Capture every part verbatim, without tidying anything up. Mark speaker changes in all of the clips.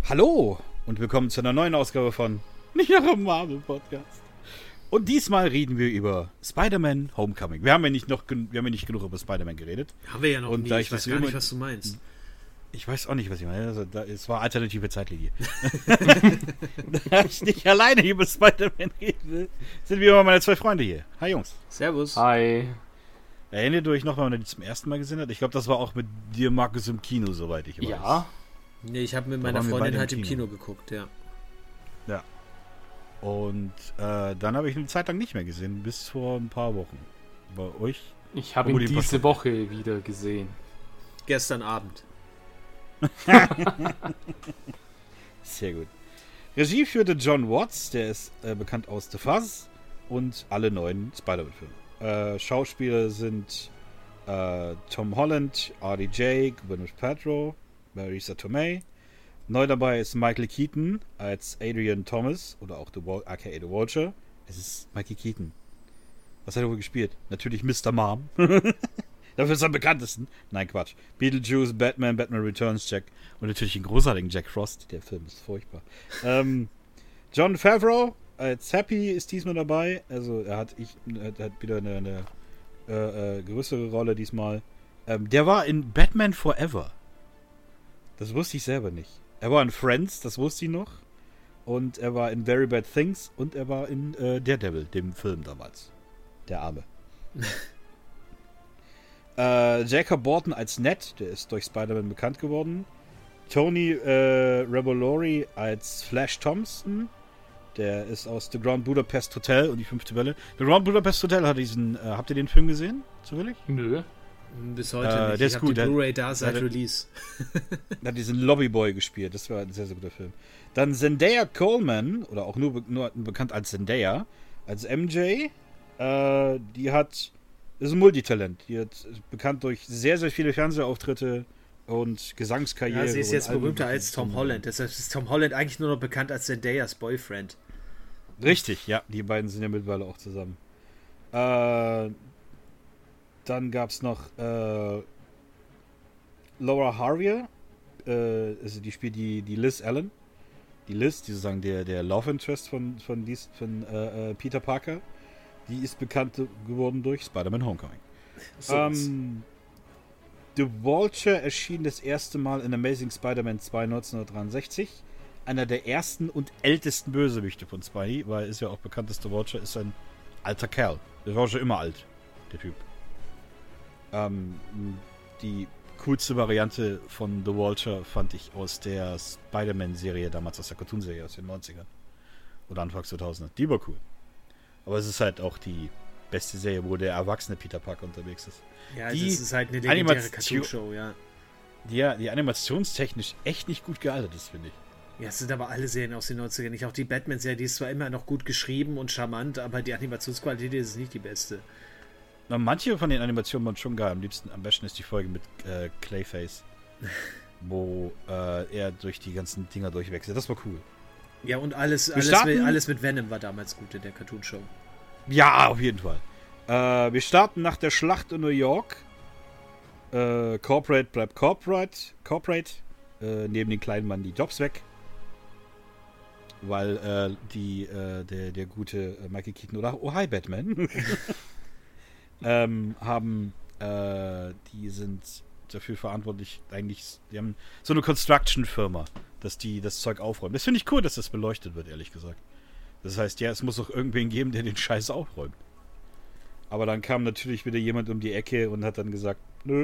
Speaker 1: Hallo und willkommen zu einer neuen Ausgabe von Nicht nach dem Marvel Podcast. Und diesmal reden wir über Spider-Man Homecoming. Wir haben ja nicht, noch, wir haben ja nicht genug über Spider-Man geredet.
Speaker 2: Haben wir ja noch
Speaker 1: und
Speaker 2: nie.
Speaker 1: Da
Speaker 2: ich, ich weiß gar nicht, was du meinst.
Speaker 1: Ich weiß auch nicht, was ich meine. Also, da, es war alternative Zeitlinie. Da ich nicht alleine über Spider-Man reden will, sind wir immer meine zwei Freunde hier. Hi Jungs.
Speaker 2: Servus.
Speaker 3: Hi.
Speaker 1: Erinnert ihr euch noch, wenn man die zum ersten Mal gesehen hat? Ich glaube, das war auch mit dir, Markus, im Kino, soweit ich weiß.
Speaker 3: Ja.
Speaker 2: Nee, ich habe mit
Speaker 1: Da
Speaker 2: meiner
Speaker 1: waren wir
Speaker 2: Freundin
Speaker 1: beide
Speaker 2: halt
Speaker 1: im
Speaker 2: im
Speaker 1: Kino.
Speaker 2: Kino geguckt, ja.
Speaker 1: Ja. Und äh, dann habe ich eine Zeit lang nicht mehr gesehen, bis vor ein paar Wochen. Bei euch?
Speaker 3: Ich habe ihn
Speaker 1: Obwohl die
Speaker 3: diese
Speaker 1: Post-
Speaker 3: Woche wieder gesehen.
Speaker 2: Gestern Abend.
Speaker 1: Sehr gut. Regie führte John Watts, der ist äh, bekannt aus The Fuzz und alle neuen Spider-Man-Filme. Äh, Schauspieler sind äh, Tom Holland, R D J, Gwyneth Paltrow, Marisa Tomei. Neu dabei ist Michael Keaton als Adrian Thomas oder auch The Wal- aka The Vulture. Es ist Michael Keaton. Was hat er wohl gespielt? Natürlich Mister Mom. Dafür ist er am bekanntesten. Nein, Quatsch. Beetlejuice, Batman, Batman Returns, Jack und natürlich den großartigen Jack Frost. Der Film ist furchtbar. ähm, Jon Favreau als Happy ist diesmal dabei. Also er hat, ich, er hat wieder eine, eine äh, äh, größere Rolle diesmal. Ähm, der war in Batman Forever. Das wusste ich selber nicht. Er war in Friends, das wusste ich noch. Und er war in Very Bad Things und er war in äh, Daredevil, dem Film damals. Der Arme. äh, Jacob Borton als Ned, der ist durch Spider-Man bekannt geworden. Tony äh, Revolori als Flash Thompson, der ist aus The Grand Budapest Hotel und die fünfte Welle. The Grand Budapest Hotel hat diesen, äh, habt ihr den Film gesehen, zufällig?
Speaker 3: Nö.
Speaker 2: Bis heute
Speaker 1: Äh,
Speaker 2: nicht.
Speaker 1: der
Speaker 2: ich
Speaker 1: ist
Speaker 2: habe
Speaker 1: gut,
Speaker 2: die
Speaker 1: der-
Speaker 2: Blu-ray da seit
Speaker 1: der-
Speaker 2: Release.
Speaker 1: Er hat diesen Lobbyboy gespielt. Das war ein sehr, sehr guter Film. Dann Zendaya Coleman, oder auch nur, be- nur bekannt als Zendaya, als M J. Äh, die hat, ist ein Multitalent. Die hat ist bekannt durch sehr, sehr viele Fernsehauftritte und Gesangskarriere.
Speaker 2: Ja, sie ist
Speaker 1: und
Speaker 2: jetzt
Speaker 1: allem
Speaker 2: berühmter
Speaker 1: möglichen.
Speaker 2: als Tom Holland. Deshalb ist Tom Holland eigentlich nur noch bekannt als Zendayas Boyfriend.
Speaker 1: Richtig, ja. Die beiden sind ja mittlerweile auch zusammen. Äh, dann gab es noch äh, Laura Harrier. Äh, also die spielt die, die Liz Allen. Die Liz, die sozusagen der, der Love Interest von, von, dies, von äh, äh, Peter Parker. Die ist bekannt geworden durch Spider-Man Homecoming.
Speaker 2: So
Speaker 1: ähm, The Vulture erschien das erste Mal in Amazing Spider-Man zwei neunzehnhundertdreiundsechzig. Einer der ersten und ältesten Bösewichte von Spidey, weil ist ja auch bekannt, dass The Vulture ist ein alter Kerl. Der war schon immer alt, der Typ. Ähm, die coolste Variante von The Vulture fand ich aus der Spider-Man-Serie, damals aus der Cartoon-Serie aus den neunzigern. Oder Anfang zweitausender. Die war cool. Aber es ist halt auch die beste Serie, wo der erwachsene Peter Parker unterwegs ist.
Speaker 2: Ja,
Speaker 1: die
Speaker 2: das ist halt eine legendäre
Speaker 1: Animation-
Speaker 2: Cartoon-Show, ja.
Speaker 1: Die ja, die animationstechnisch echt nicht gut gealtert ist, finde ich.
Speaker 2: Ja, es sind aber alle Serien aus den neunzigern. Nicht auch die Batman-Serie, die ist zwar immer noch gut geschrieben und charmant, aber die Animationsqualität ist nicht die beste.
Speaker 1: Na, manche von den Animationen waren schon geil. Am liebsten, am besten ist die Folge mit äh, Clayface, wo äh, er durch die ganzen Dinger durchwechselt. Das war cool.
Speaker 2: Ja, und alles,
Speaker 1: Wir
Speaker 2: alles,
Speaker 1: starten-
Speaker 2: mit, alles mit Venom war damals gut in der Cartoon-Show.
Speaker 1: Ja, auf jeden Fall. Äh, wir starten nach der Schlacht in New York. Äh, Corporate bleibt Corporate. Corporate. Äh, neben den kleinen Mann die Jobs weg. Weil äh, die, äh, der, der gute äh, Michael Keaton oder Oh Hi Batman ähm, haben, äh, die sind dafür verantwortlich, eigentlich, die haben so eine Construction-Firma, dass die das Zeug aufräumen. Das finde ich cool, dass das beleuchtet wird, ehrlich gesagt. Das heißt, ja, es muss auch irgendwen geben, der den Scheiß aufräumt. Aber dann kam natürlich wieder jemand um die Ecke und hat dann gesagt, nö.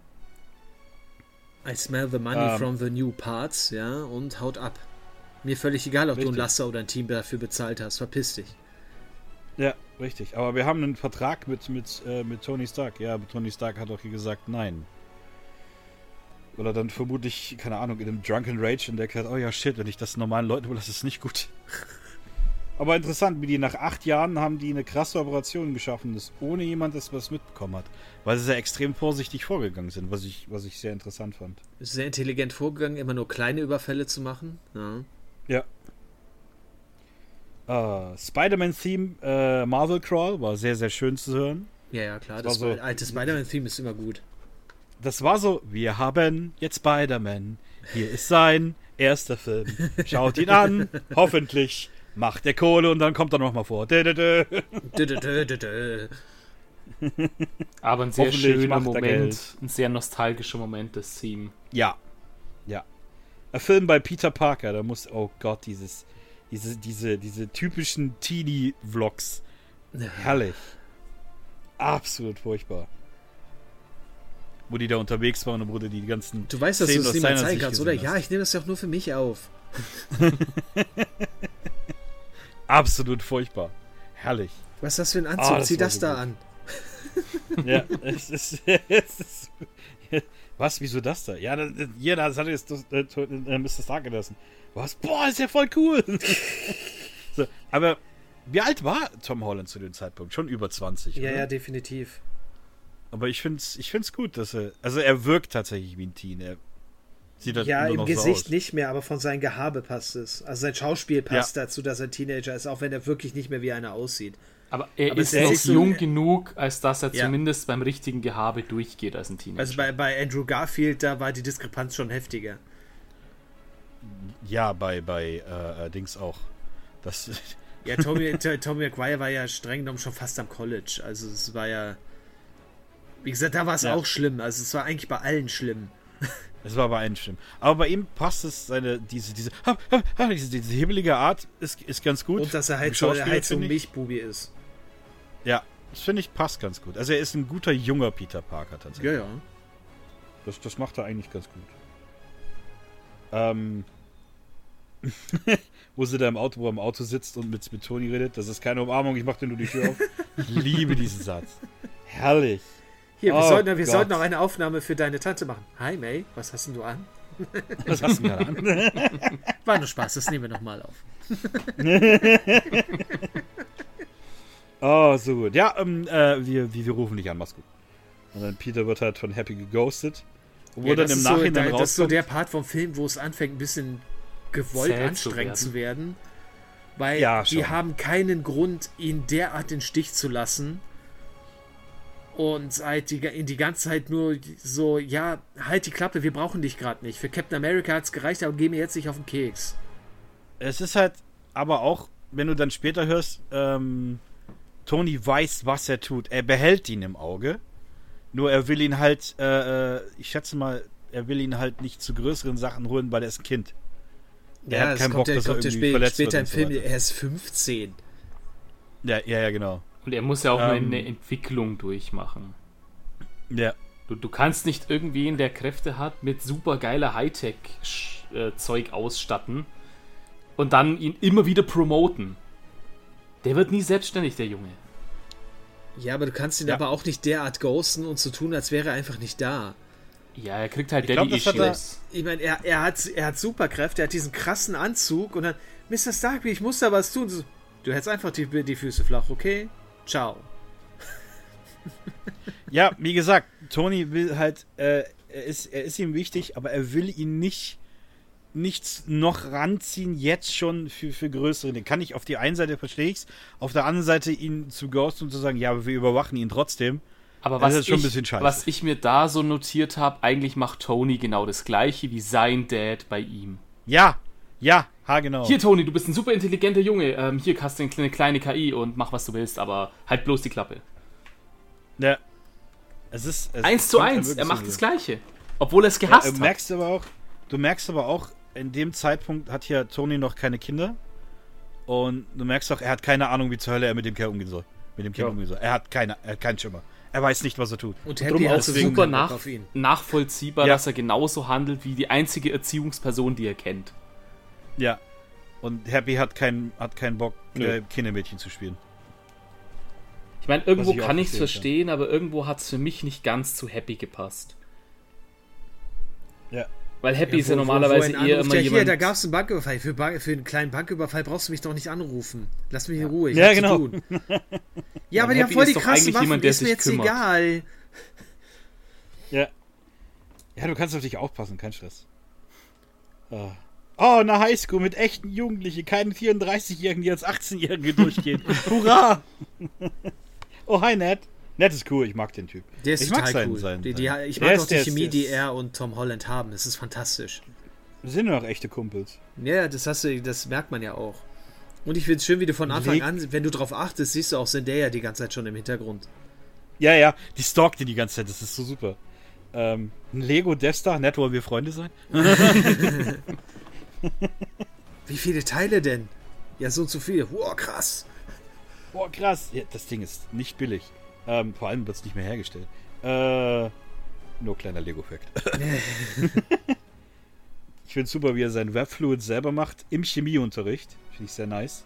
Speaker 2: I smell the money
Speaker 1: Ähm.
Speaker 2: from the new parts, ja, und haut ab. Mir völlig egal, ob du
Speaker 1: Richtig.
Speaker 2: ein Laster oder ein Team dafür bezahlt hast. Verpiss dich.
Speaker 1: Ja, richtig. Aber wir haben einen Vertrag mit, mit, äh, mit Tony Stark. Ja, aber Tony Stark hat auch gesagt, nein. Weil er dann vermutlich, keine Ahnung, in einem Drunken Rage entdeckt hat, oh ja, shit, wenn ich das normalen Leuten will, das ist nicht gut. Aber interessant, wie die nach acht Jahren haben die eine krasse Operation geschaffen, dass ohne jemand das was mitbekommen hat. Weil sie sehr extrem vorsichtig vorgegangen sind, was ich, was ich sehr interessant fand.
Speaker 2: Ist sehr intelligent vorgegangen, immer nur kleine Überfälle zu machen. Ja.
Speaker 1: Ja. Uh, Spider-Man-Theme äh, Marvel Crawl war sehr, sehr schön zu hören.
Speaker 2: Ja, ja, klar.
Speaker 1: Das
Speaker 2: Das,
Speaker 1: war so-
Speaker 2: alte Spider-Man-Theme ist immer gut.
Speaker 1: Das war so, wir haben jetzt Spider-Man. Hier ist sein erster Film. Schaut ihn an, hoffentlich macht er Kohle und dann kommt er nochmal vor. Dö, dö, dö.
Speaker 2: Dö, dö, dö, dö, dö.
Speaker 3: Aber ein sehr
Speaker 1: Hoffentlich
Speaker 3: schöner
Speaker 1: macht er
Speaker 3: Moment,
Speaker 1: Geld.
Speaker 3: ein sehr nostalgischer Moment, das Theme.
Speaker 1: Ja, ja. Ein Film bei Peter Parker, da muss, oh Gott, dieses, diese, diese, diese typischen Teenie-Vlogs. Herrlich. Absolut furchtbar. Wo die da unterwegs waren und wo die ganzen
Speaker 2: Du weißt, dass du
Speaker 1: Szenen
Speaker 2: es
Speaker 1: aus
Speaker 2: niemand
Speaker 1: seiner
Speaker 2: zeigen
Speaker 1: Sicht
Speaker 2: kannst, oder?
Speaker 1: gesehen
Speaker 2: Ja,
Speaker 1: hast.
Speaker 2: ich nehme das ja auch nur für mich auf.
Speaker 1: Absolut furchtbar. Herrlich.
Speaker 2: Was ist das für ein Anzug?
Speaker 1: Ah, das
Speaker 2: Zieh
Speaker 1: war
Speaker 2: das
Speaker 1: so
Speaker 2: da
Speaker 1: gut.
Speaker 2: an.
Speaker 1: Ja, es ist, es ist. Was, wieso das da? Ja, das, jeder das hat jetzt das, das, das Mister Stark gelassen. Was? Boah, ist ja voll cool. So, aber wie alt war Tom Holland zu dem Zeitpunkt? Schon über zwanzig.
Speaker 2: Ja,
Speaker 1: oder?
Speaker 2: ja, definitiv.
Speaker 1: Aber ich find's, ich find's gut, dass er. Also er wirkt tatsächlich wie ein Teen. Er sieht halt
Speaker 2: Ja,
Speaker 1: nur
Speaker 2: im
Speaker 1: noch
Speaker 2: Gesicht
Speaker 1: so aus.
Speaker 2: nicht mehr, aber von seinem Gehabe passt es. Also sein Schauspiel passt
Speaker 1: Ja.
Speaker 2: dazu, dass er Teenager ist, auch wenn er wirklich nicht mehr wie einer aussieht.
Speaker 3: Aber er
Speaker 2: Aber
Speaker 3: ist
Speaker 2: es
Speaker 3: noch
Speaker 2: ist so-
Speaker 3: jung genug, als dass er
Speaker 2: Ja.
Speaker 3: zumindest beim richtigen Gehabe durchgeht als ein Teenager.
Speaker 2: Also bei, bei Andrew Garfield, da war die Diskrepanz schon heftiger.
Speaker 1: Ja, bei, bei äh, äh, Dings auch. Das.
Speaker 2: Ja, Tommy, T- Tommy Maguire war ja streng genommen schon fast am College. Also es war ja... Wie gesagt, da war es
Speaker 1: Ja.
Speaker 2: auch schlimm. Also es war eigentlich bei allen schlimm.
Speaker 1: Es war bei einem schlimm. Aber bei ihm passt es, seine, diese, diese, ha, ha, ha, diese, diese hibbelige Art ist, ist ganz gut.
Speaker 2: Und dass er
Speaker 1: Im
Speaker 2: halt so,
Speaker 1: Schauspieler,
Speaker 2: halt so ein
Speaker 1: finde ich.
Speaker 2: Milchbubi ist.
Speaker 1: Ja, das finde ich passt ganz gut. Also er ist ein guter, junger Peter Parker tatsächlich.
Speaker 2: Ja, ja.
Speaker 1: Das, das macht er eigentlich ganz gut. Ähm. Wo sie da im Auto, wo er im Auto sitzt und mit, mit Toni redet. Das ist keine Umarmung, ich mach dir nur die Tür auf. Ich liebe diesen Satz. Herrlich.
Speaker 2: Hier, wir,
Speaker 1: Oh
Speaker 2: sollten, wir
Speaker 1: Gott.
Speaker 2: sollten auch eine Aufnahme für deine Tante machen. Hi May, was hast denn du an?
Speaker 1: Was hast du denn gerade an?
Speaker 2: War nur Spaß, das nehmen wir nochmal auf.
Speaker 1: Oh, so gut. Ja, ähm, äh, wir, wir, wir rufen dich an, mach's gut. Und dann Peter wird halt von Happy geghostet. Obwohl
Speaker 2: Ja,
Speaker 1: dann
Speaker 2: das
Speaker 1: im
Speaker 2: ist so,
Speaker 1: Nachhinein
Speaker 2: da,
Speaker 1: rauskommt.
Speaker 2: das ist so der Part vom Film, wo es anfängt, ein bisschen gewollt
Speaker 3: Zäh zu
Speaker 2: anstrengend zu werden. Weil
Speaker 1: Ja,
Speaker 2: die
Speaker 1: schon.
Speaker 2: haben keinen Grund, ihn derart in den Stich zu lassen. Und halt die, ihn die ganze Zeit nur so, ja, halt die Klappe, wir brauchen dich gerade nicht. Für Captain America hat's gereicht, aber geh mir jetzt nicht auf den Keks.
Speaker 1: Es ist halt aber auch, wenn du dann später hörst, ähm, Tony weiß, was er tut. Er behält ihn im Auge. Nur er will ihn halt, äh, äh, ich schätze mal, er will ihn halt nicht zu größeren Sachen holen, weil er ist ein Kind. Er hat
Speaker 2: das
Speaker 1: keinen
Speaker 2: kommt
Speaker 1: Bock,
Speaker 2: ja,
Speaker 1: dass er
Speaker 2: kommt ja
Speaker 1: irgendwie
Speaker 2: spä-
Speaker 1: verletzt
Speaker 2: später
Speaker 1: wird
Speaker 2: im
Speaker 1: und so
Speaker 2: Film,
Speaker 1: weiter.
Speaker 2: er ist fünfzehn.
Speaker 1: Ja, ja, ja, genau.
Speaker 3: Und er muss ja auch
Speaker 1: Ähm.
Speaker 3: eine Entwicklung durchmachen.
Speaker 1: Ja.
Speaker 3: Du, du kannst nicht irgendwen, der Kräfte hat, mit super geiler Hightech-Zeug ausstatten und dann ihn immer wieder promoten. Der wird nie selbstständig, der Junge.
Speaker 2: Ja, aber du kannst ihn
Speaker 1: Ja.
Speaker 2: aber auch nicht derart ghosten und so tun, als wäre er einfach nicht da.
Speaker 3: Ja, er kriegt halt
Speaker 1: Ich glaub, das hat er-
Speaker 3: Daddy-Issues.
Speaker 2: Ich meine, er, er, hat, er hat Superkräfte, er hat diesen krassen Anzug und dann, Mister Stark, ich muss da was tun. So, du hältst einfach die, die Füße flach, okay? Ciao.
Speaker 1: Ja, wie gesagt, Tony will halt, äh, er, ist, er ist ihm wichtig, aber er will ihn nicht nichts noch ranziehen, jetzt schon für, für größere Dinge. Kann ich auf die einen Seite, verstehe ich's, auf der anderen Seite ihn zu ghosten und zu sagen, ja, aber wir überwachen ihn trotzdem.
Speaker 3: Aber
Speaker 1: Das
Speaker 3: was,
Speaker 1: ist schon
Speaker 3: ich,
Speaker 1: ein bisschen scheiße.
Speaker 3: was ich mir da so notiert habe, eigentlich macht Tony genau das gleiche wie sein Dad bei ihm.
Speaker 1: Ja, ja, ha, genau.
Speaker 3: Hier, Tony, du bist ein super intelligenter Junge. Ähm, hier hast du eine kleine K I und mach, was du willst, aber halt bloß die Klappe.
Speaker 1: Ja. Es ist, es
Speaker 3: Eins zu
Speaker 1: kommt einem
Speaker 3: eins,
Speaker 1: wirklich
Speaker 3: er
Speaker 1: so
Speaker 3: macht das
Speaker 1: rüber.
Speaker 3: Gleiche. Obwohl er es
Speaker 1: Ja,
Speaker 3: gehasst
Speaker 1: du
Speaker 3: hat.
Speaker 1: merkst aber auch, du merkst aber auch, in dem Zeitpunkt hat hier Tony noch keine Kinder. Und du merkst auch, er hat keine Ahnung, wie zur Hölle er mit dem Kerl umgehen soll. Mit dem Kind
Speaker 3: Ja.
Speaker 1: umgehen soll. Er hat keine, er hat keinen Schimmer. Er weiß nicht, was er tut.
Speaker 2: Und
Speaker 3: Drum
Speaker 2: Happy
Speaker 3: auch
Speaker 2: hat sowieso
Speaker 3: super
Speaker 2: keinen Bock
Speaker 3: nach,
Speaker 2: auf ihn.
Speaker 3: nachvollziehbar,
Speaker 1: Ja.
Speaker 3: dass er genauso handelt wie die einzige Erziehungsperson, die er kennt.
Speaker 1: Ja. Und Happy hat keinen, hat keinen Bock,
Speaker 3: Nö.
Speaker 1: äh, Kindermädchen zu spielen.
Speaker 3: Ich meine, irgendwo
Speaker 1: Was ich auch
Speaker 3: kann ich es
Speaker 1: verstehen
Speaker 3: verstehen, aber irgendwo hat es für mich nicht ganz zu Happy gepasst.
Speaker 1: Ja.
Speaker 3: Weil Happy ist ja
Speaker 2: wo- wo-
Speaker 3: normalerweise
Speaker 2: wo ein
Speaker 3: eher
Speaker 2: Anruf,
Speaker 3: immer
Speaker 2: ja,
Speaker 3: jemand...
Speaker 2: hier, da gab es einen Banküberfall. Für, Bank, für einen kleinen Banküberfall brauchst du mich doch nicht anrufen. Lass mich in Ruhe. Ich
Speaker 1: Ja,
Speaker 2: hab
Speaker 1: genau.
Speaker 2: Zu tun. Ja, aber die haben
Speaker 3: Happy
Speaker 2: voll die
Speaker 3: ist doch
Speaker 2: krassen
Speaker 3: eigentlich
Speaker 2: Waffen.
Speaker 3: jemand, der
Speaker 2: Ist mir
Speaker 3: sich
Speaker 2: jetzt
Speaker 3: kümmert.
Speaker 2: egal.
Speaker 1: Ja. Ja, du kannst auf dich aufpassen, kein Stress. Ah. Oh, eine Highschool mit echten Jugendlichen, keine vierunddreißigjährigen, die als achtzehnjährige durchgehen. Hurra! Oh, hi, Ned. Ned ist cool, ich mag den Typ.
Speaker 2: Der ist
Speaker 1: ich
Speaker 2: total
Speaker 1: mag seinen,
Speaker 2: cool.
Speaker 1: seinen,
Speaker 2: die, die,
Speaker 1: seinen-
Speaker 2: ich
Speaker 1: Der
Speaker 2: mag
Speaker 1: ist-
Speaker 2: auch die
Speaker 1: der ist-
Speaker 2: Chemie,
Speaker 1: der
Speaker 2: die
Speaker 1: ist-
Speaker 2: er und Tom Holland haben. Das ist fantastisch.
Speaker 1: Wir sind ja noch echte Kumpels.
Speaker 2: Ja, das hast du, das merkt man ja auch. Und ich finde es schön, wie du von Anfang
Speaker 1: Leg-
Speaker 2: an, wenn du drauf achtest, siehst du auch Zendaya die ganze Zeit schon im Hintergrund.
Speaker 1: Ja, ja, die stalkt ihn die ganze Zeit, das ist so super. Ähm, ein Lego Death Star, nett, wollen wir Freunde sein?
Speaker 2: Wie viele Teile denn? Ja, so und so viele. Wow, krass.
Speaker 1: Boah, krass. Ja, das Ding ist nicht billig. Ähm, vor allem wird es nicht mehr hergestellt. Äh, nur kleiner Lego-Fact. Ich finde super, wie er seinen Webfluid selber macht im Chemieunterricht. Finde ich sehr nice.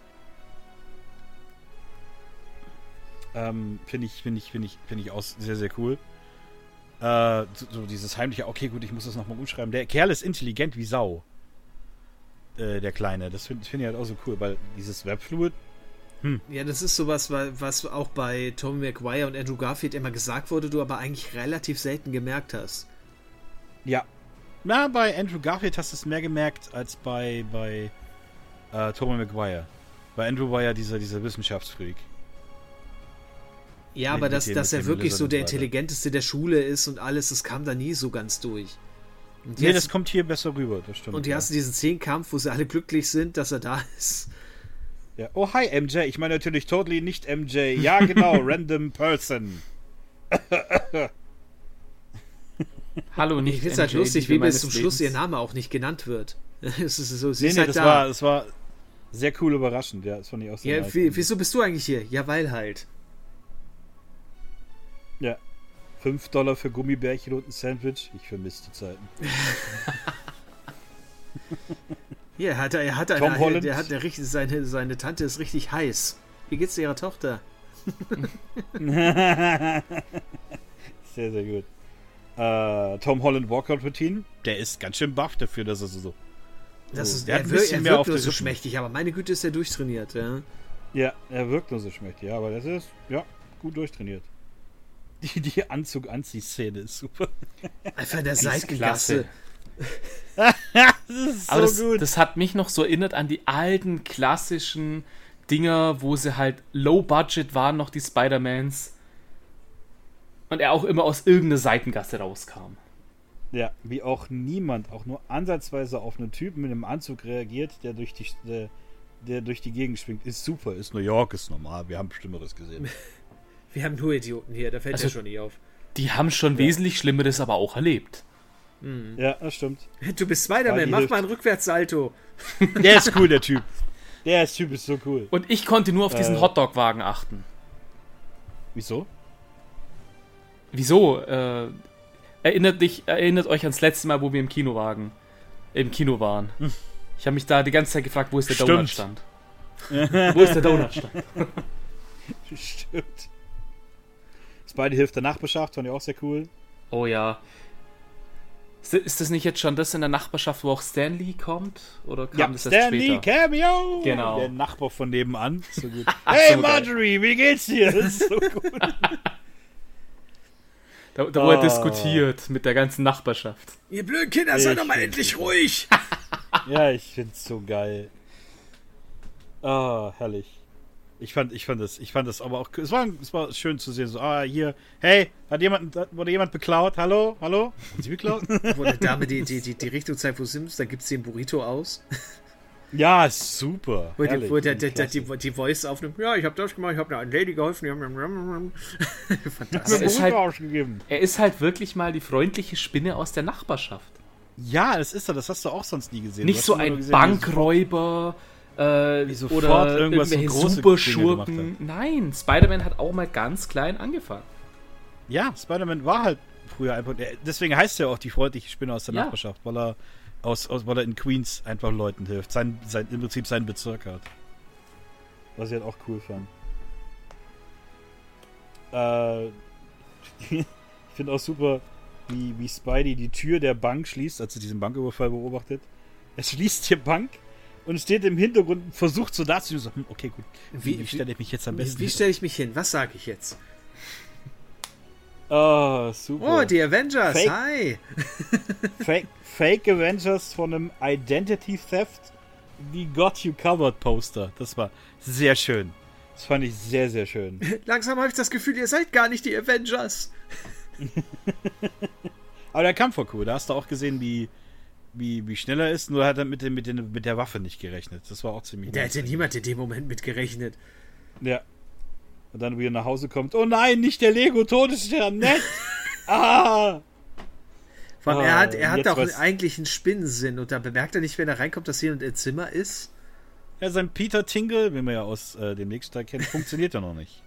Speaker 1: Ähm, finde ich, finde ich, finde ich, finde ich auch sehr, sehr cool. Äh, so, so dieses heimliche, okay, gut, ich muss das nochmal umschreiben. Der Kerl ist intelligent wie Sau. Äh, der Kleine. Das finde find ich halt auch so cool, weil dieses Webfluid. Hm.
Speaker 2: Ja, das ist sowas, was auch bei Tobey Maguire und Andrew Garfield immer gesagt wurde, du aber eigentlich relativ selten gemerkt hast.
Speaker 1: Ja. Na, bei Andrew Garfield hast du es mehr gemerkt als bei, bei äh, Tobey Maguire. Bei Andrew war ja dieser, dieser Wissenschaftsfreak.
Speaker 2: Ja,
Speaker 1: Mit-
Speaker 2: aber
Speaker 1: mit
Speaker 2: dass,
Speaker 1: dem-
Speaker 2: dass
Speaker 1: mit
Speaker 2: er
Speaker 1: dem
Speaker 2: wirklich
Speaker 1: Lizard
Speaker 2: so
Speaker 1: und
Speaker 2: der
Speaker 1: so weiter.
Speaker 2: Intelligenteste der Schule ist und alles, das kam da nie so ganz durch. Und
Speaker 1: Nee,
Speaker 2: jetzt,
Speaker 1: das kommt hier besser rüber, das stimmt.
Speaker 2: und hier
Speaker 1: ja.
Speaker 2: hast du diesen Zehnkampf, wo sie alle glücklich sind, dass er da ist.
Speaker 1: Ja. Oh, hi M J. Ich meine natürlich totally nicht M J. Ja, genau, random person.
Speaker 3: Hallo, nicht
Speaker 2: Ich finde es halt
Speaker 3: M J,
Speaker 2: lustig,
Speaker 3: Liebe
Speaker 2: wie bis
Speaker 3: meines
Speaker 2: zum Schluss ihr
Speaker 3: Lebens.
Speaker 2: Name auch nicht genannt wird. Es ist so, sie
Speaker 1: Nee,
Speaker 2: ist
Speaker 1: nee,
Speaker 2: halt
Speaker 1: das
Speaker 2: da.
Speaker 1: war, das war sehr cool überraschend. Ja, das fand ich auch sehr
Speaker 2: Ja,
Speaker 1: nice.
Speaker 2: wie, wieso bist du eigentlich hier? Ja, weil halt.
Speaker 1: Ja. fünf Dollar für Gummibärchen und ein Sandwich. Ich vermisse die Zeiten.
Speaker 2: Ja, er hat, er hat
Speaker 1: Tom
Speaker 2: eine,
Speaker 1: Holland.
Speaker 2: der hat der richtig, seine, seine Tante ist richtig heiß. Wie geht's ihrer Tochter?
Speaker 1: Sehr, sehr gut. Äh, Tom Holland Workout Routine. Der ist ganz schön buff dafür, dass er so. so
Speaker 2: Das
Speaker 1: so-
Speaker 2: ist,
Speaker 1: der hat
Speaker 2: er,
Speaker 1: ein
Speaker 2: wir,
Speaker 1: bisschen
Speaker 2: er
Speaker 1: mehr
Speaker 2: wirkt
Speaker 1: auf
Speaker 2: nur
Speaker 1: der
Speaker 2: so
Speaker 1: Rippen.
Speaker 2: schmächtig, aber meine Güte ist er durchtrainiert. Ja.
Speaker 1: Ja, er wirkt nur so schmächtig, ja, aber das ist, ja, gut durchtrainiert. Die, die Anzug-Anzieh-Szene ist super.
Speaker 2: Einfach in der
Speaker 3: ist
Speaker 2: Seitengasse.
Speaker 3: klasse.
Speaker 1: Das ist
Speaker 3: Aber
Speaker 1: so
Speaker 3: das,
Speaker 1: gut.
Speaker 3: das hat mich noch so erinnert an die alten klassischen Dinger, wo sie halt low budget waren, noch die Spider-Mans. Und er auch immer aus irgendeiner Seitengasse rauskam.
Speaker 1: Ja, wie auch niemand auch nur ansatzweise auf einen Typen mit einem Anzug reagiert, der durch die, der, der durch die Gegend schwingt. Ist super, ist New York, ist normal, wir haben Schlimmeres gesehen.
Speaker 2: Wir haben nur Idioten hier, da fällt
Speaker 3: Also-
Speaker 2: ja schon nicht auf.
Speaker 3: Die haben schon wesentlich Schlimmeres aber auch erlebt.
Speaker 1: Ja, das stimmt.
Speaker 2: Du bist
Speaker 1: Ja,
Speaker 2: Spider-Man,
Speaker 1: die
Speaker 2: mach
Speaker 1: hilft.
Speaker 2: mal ein Rückwärtssalto.
Speaker 1: Der ist cool, der Typ. Der ist Typ ist so cool.
Speaker 3: Und ich konnte nur auf diesen
Speaker 1: Äh.
Speaker 3: Hotdog-Wagen achten.
Speaker 1: Wieso?
Speaker 3: Wieso? Äh, erinnert, dich, erinnert euch ans letzte Mal, wo wir im Kino waren. Im Kino waren. Ich habe mich da die ganze Zeit gefragt, wo ist der
Speaker 1: Stimmt.
Speaker 3: Donutstand? Wo ist der Donutstand?
Speaker 1: Stimmt. Spidey hilft der Nachbarschaft, fand ich auch sehr cool.
Speaker 3: Oh ja. Ist, ist das nicht jetzt schon das in der Nachbarschaft, wo auch Stan Lee kommt? Oder kam
Speaker 1: Ja,
Speaker 3: das erst
Speaker 1: Stan Lee
Speaker 3: später?
Speaker 1: Cameo!
Speaker 3: Genau.
Speaker 1: Der Nachbar von nebenan. So gut. Hey
Speaker 3: So geil.
Speaker 1: Marjorie, wie geht's dir? Das ist so gut.
Speaker 3: Da, da wo er
Speaker 1: Oh.
Speaker 3: diskutiert mit der ganzen Nachbarschaft.
Speaker 2: Ihr blöden Kinder, seid
Speaker 1: Ich
Speaker 2: doch mal
Speaker 1: find's
Speaker 2: endlich
Speaker 1: super.
Speaker 2: ruhig.
Speaker 1: Ja, ich find's so geil. Ah, herrlich. Ich fand, ich fand das, ich fand das aber auch, es war, es war schön zu sehen, so, ah, hier, hey, hat jemand, hat- wurde jemand beklaut? Hallo? Hallo? Haben Sie beklaut?
Speaker 2: Wo eine Dame die, die, die, die Richtung zeigt, wo du nimmst, dann gibt es den Burrito aus.
Speaker 1: Ja, ist super.
Speaker 2: Wo, die,
Speaker 1: Herrlich.
Speaker 2: wo der, der, der,
Speaker 1: Klasse.
Speaker 2: die, die Voice aufnimmt. Ja, ich habe das gemacht, ich habe einer Lady geholfen.
Speaker 1: Mir
Speaker 2: Fantastisch.
Speaker 3: ist
Speaker 1: Burrito
Speaker 3: halt-
Speaker 1: ausgegeben.
Speaker 3: Er ist halt wirklich mal die freundliche Spinne aus der Nachbarschaft.
Speaker 1: Ja, das ist er, das hast du auch sonst nie gesehen. Du
Speaker 3: Nicht
Speaker 1: hast
Speaker 3: so
Speaker 1: immer nur
Speaker 3: ein
Speaker 1: gesehen, wie er sofort-
Speaker 3: Bankräuber äh,
Speaker 1: Wie sofort
Speaker 3: oder
Speaker 1: irgendwas so
Speaker 3: irgendwelche
Speaker 1: große
Speaker 3: Superschurken.
Speaker 1: Dinge
Speaker 3: Nein, Spider-Man hat auch mal ganz klein angefangen.
Speaker 1: Ja, Spider-Man war halt früher einfach. der- Deswegen heißt er auch die freundliche Spinne aus der
Speaker 3: Ja.
Speaker 1: Nachbarschaft, weil er aus, aus weil er in Queens einfach Leuten hilft. Sein, sein, im Prinzip seinen Bezirk hat. Was ich halt auch cool fand. Äh, ich finde auch super, wie, wie Spidey die Tür der Bank schließt, als er diesen Banküberfall beobachtet. Er schließt die Bank und steht im Hintergrund und versucht so dazustehen. So, hm, okay, gut. Wie,
Speaker 2: Wie-
Speaker 1: wie stelle ich mich jetzt am besten?
Speaker 2: Wie, wie stelle ich mich hin? Was sage ich jetzt?
Speaker 1: Oh, super.
Speaker 2: Oh, die Avengers,
Speaker 1: Fake-
Speaker 2: hi.
Speaker 1: Fake, Fake Avengers von einem Identity Theft wie Got You Covered Poster. Das war sehr schön. Das fand ich sehr, sehr schön.
Speaker 2: Langsam habe ich das Gefühl, ihr seid gar nicht die Avengers.
Speaker 1: Aber der Kampf war cool. Da hast du auch gesehen, wie, wie, wie schnell er ist, nur hat er mit, dem, mit, den, mit der Waffe nicht gerechnet. Das war auch ziemlich...
Speaker 2: Da hätte niemand in dem Moment mit gerechnet.
Speaker 1: Ja. Und dann, wie er nach Hause kommt, oh nein, nicht der Lego-Todesstern, nett! Ah!
Speaker 2: Vor allem,
Speaker 1: Ah,
Speaker 2: er hat, er hat
Speaker 1: jetzt
Speaker 2: auch
Speaker 1: weiß-
Speaker 2: eigentlich einen Spinnensinn und da bemerkt er nicht, wenn er reinkommt, dass jemand im Zimmer ist.
Speaker 1: Ja, sein Peter Tingle, den wir ja aus äh, dem nächsten Teil kennen, funktioniert ja noch nicht.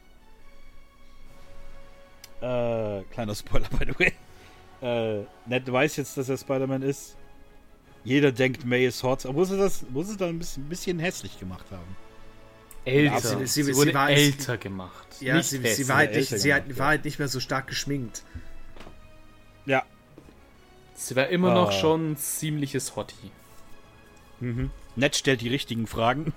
Speaker 1: Äh, kleiner Spoiler, by the way. Äh, Ned weiß jetzt, dass er Spider-Man ist. Jeder denkt, May ist hot. Aber muss er das, muss er dann ein bisschen, ein bisschen hässlich gemacht haben?
Speaker 3: Älter.
Speaker 2: Ja, sie- sie-
Speaker 3: sie,
Speaker 2: sie
Speaker 3: wurde
Speaker 2: war-
Speaker 3: älter gemacht.
Speaker 2: Ja,
Speaker 3: Nicht
Speaker 2: sie,
Speaker 3: hässlich.
Speaker 2: sie, war, halt nicht,
Speaker 1: älter
Speaker 2: sie hat,
Speaker 1: gemacht,
Speaker 2: war
Speaker 1: ja.
Speaker 2: halt nicht mehr so stark geschminkt.
Speaker 1: Ja.
Speaker 3: Sie war immer noch
Speaker 1: Ah.
Speaker 3: schon ein ziemliches Hottie.
Speaker 1: Mhm. Ned stellt die richtigen Fragen.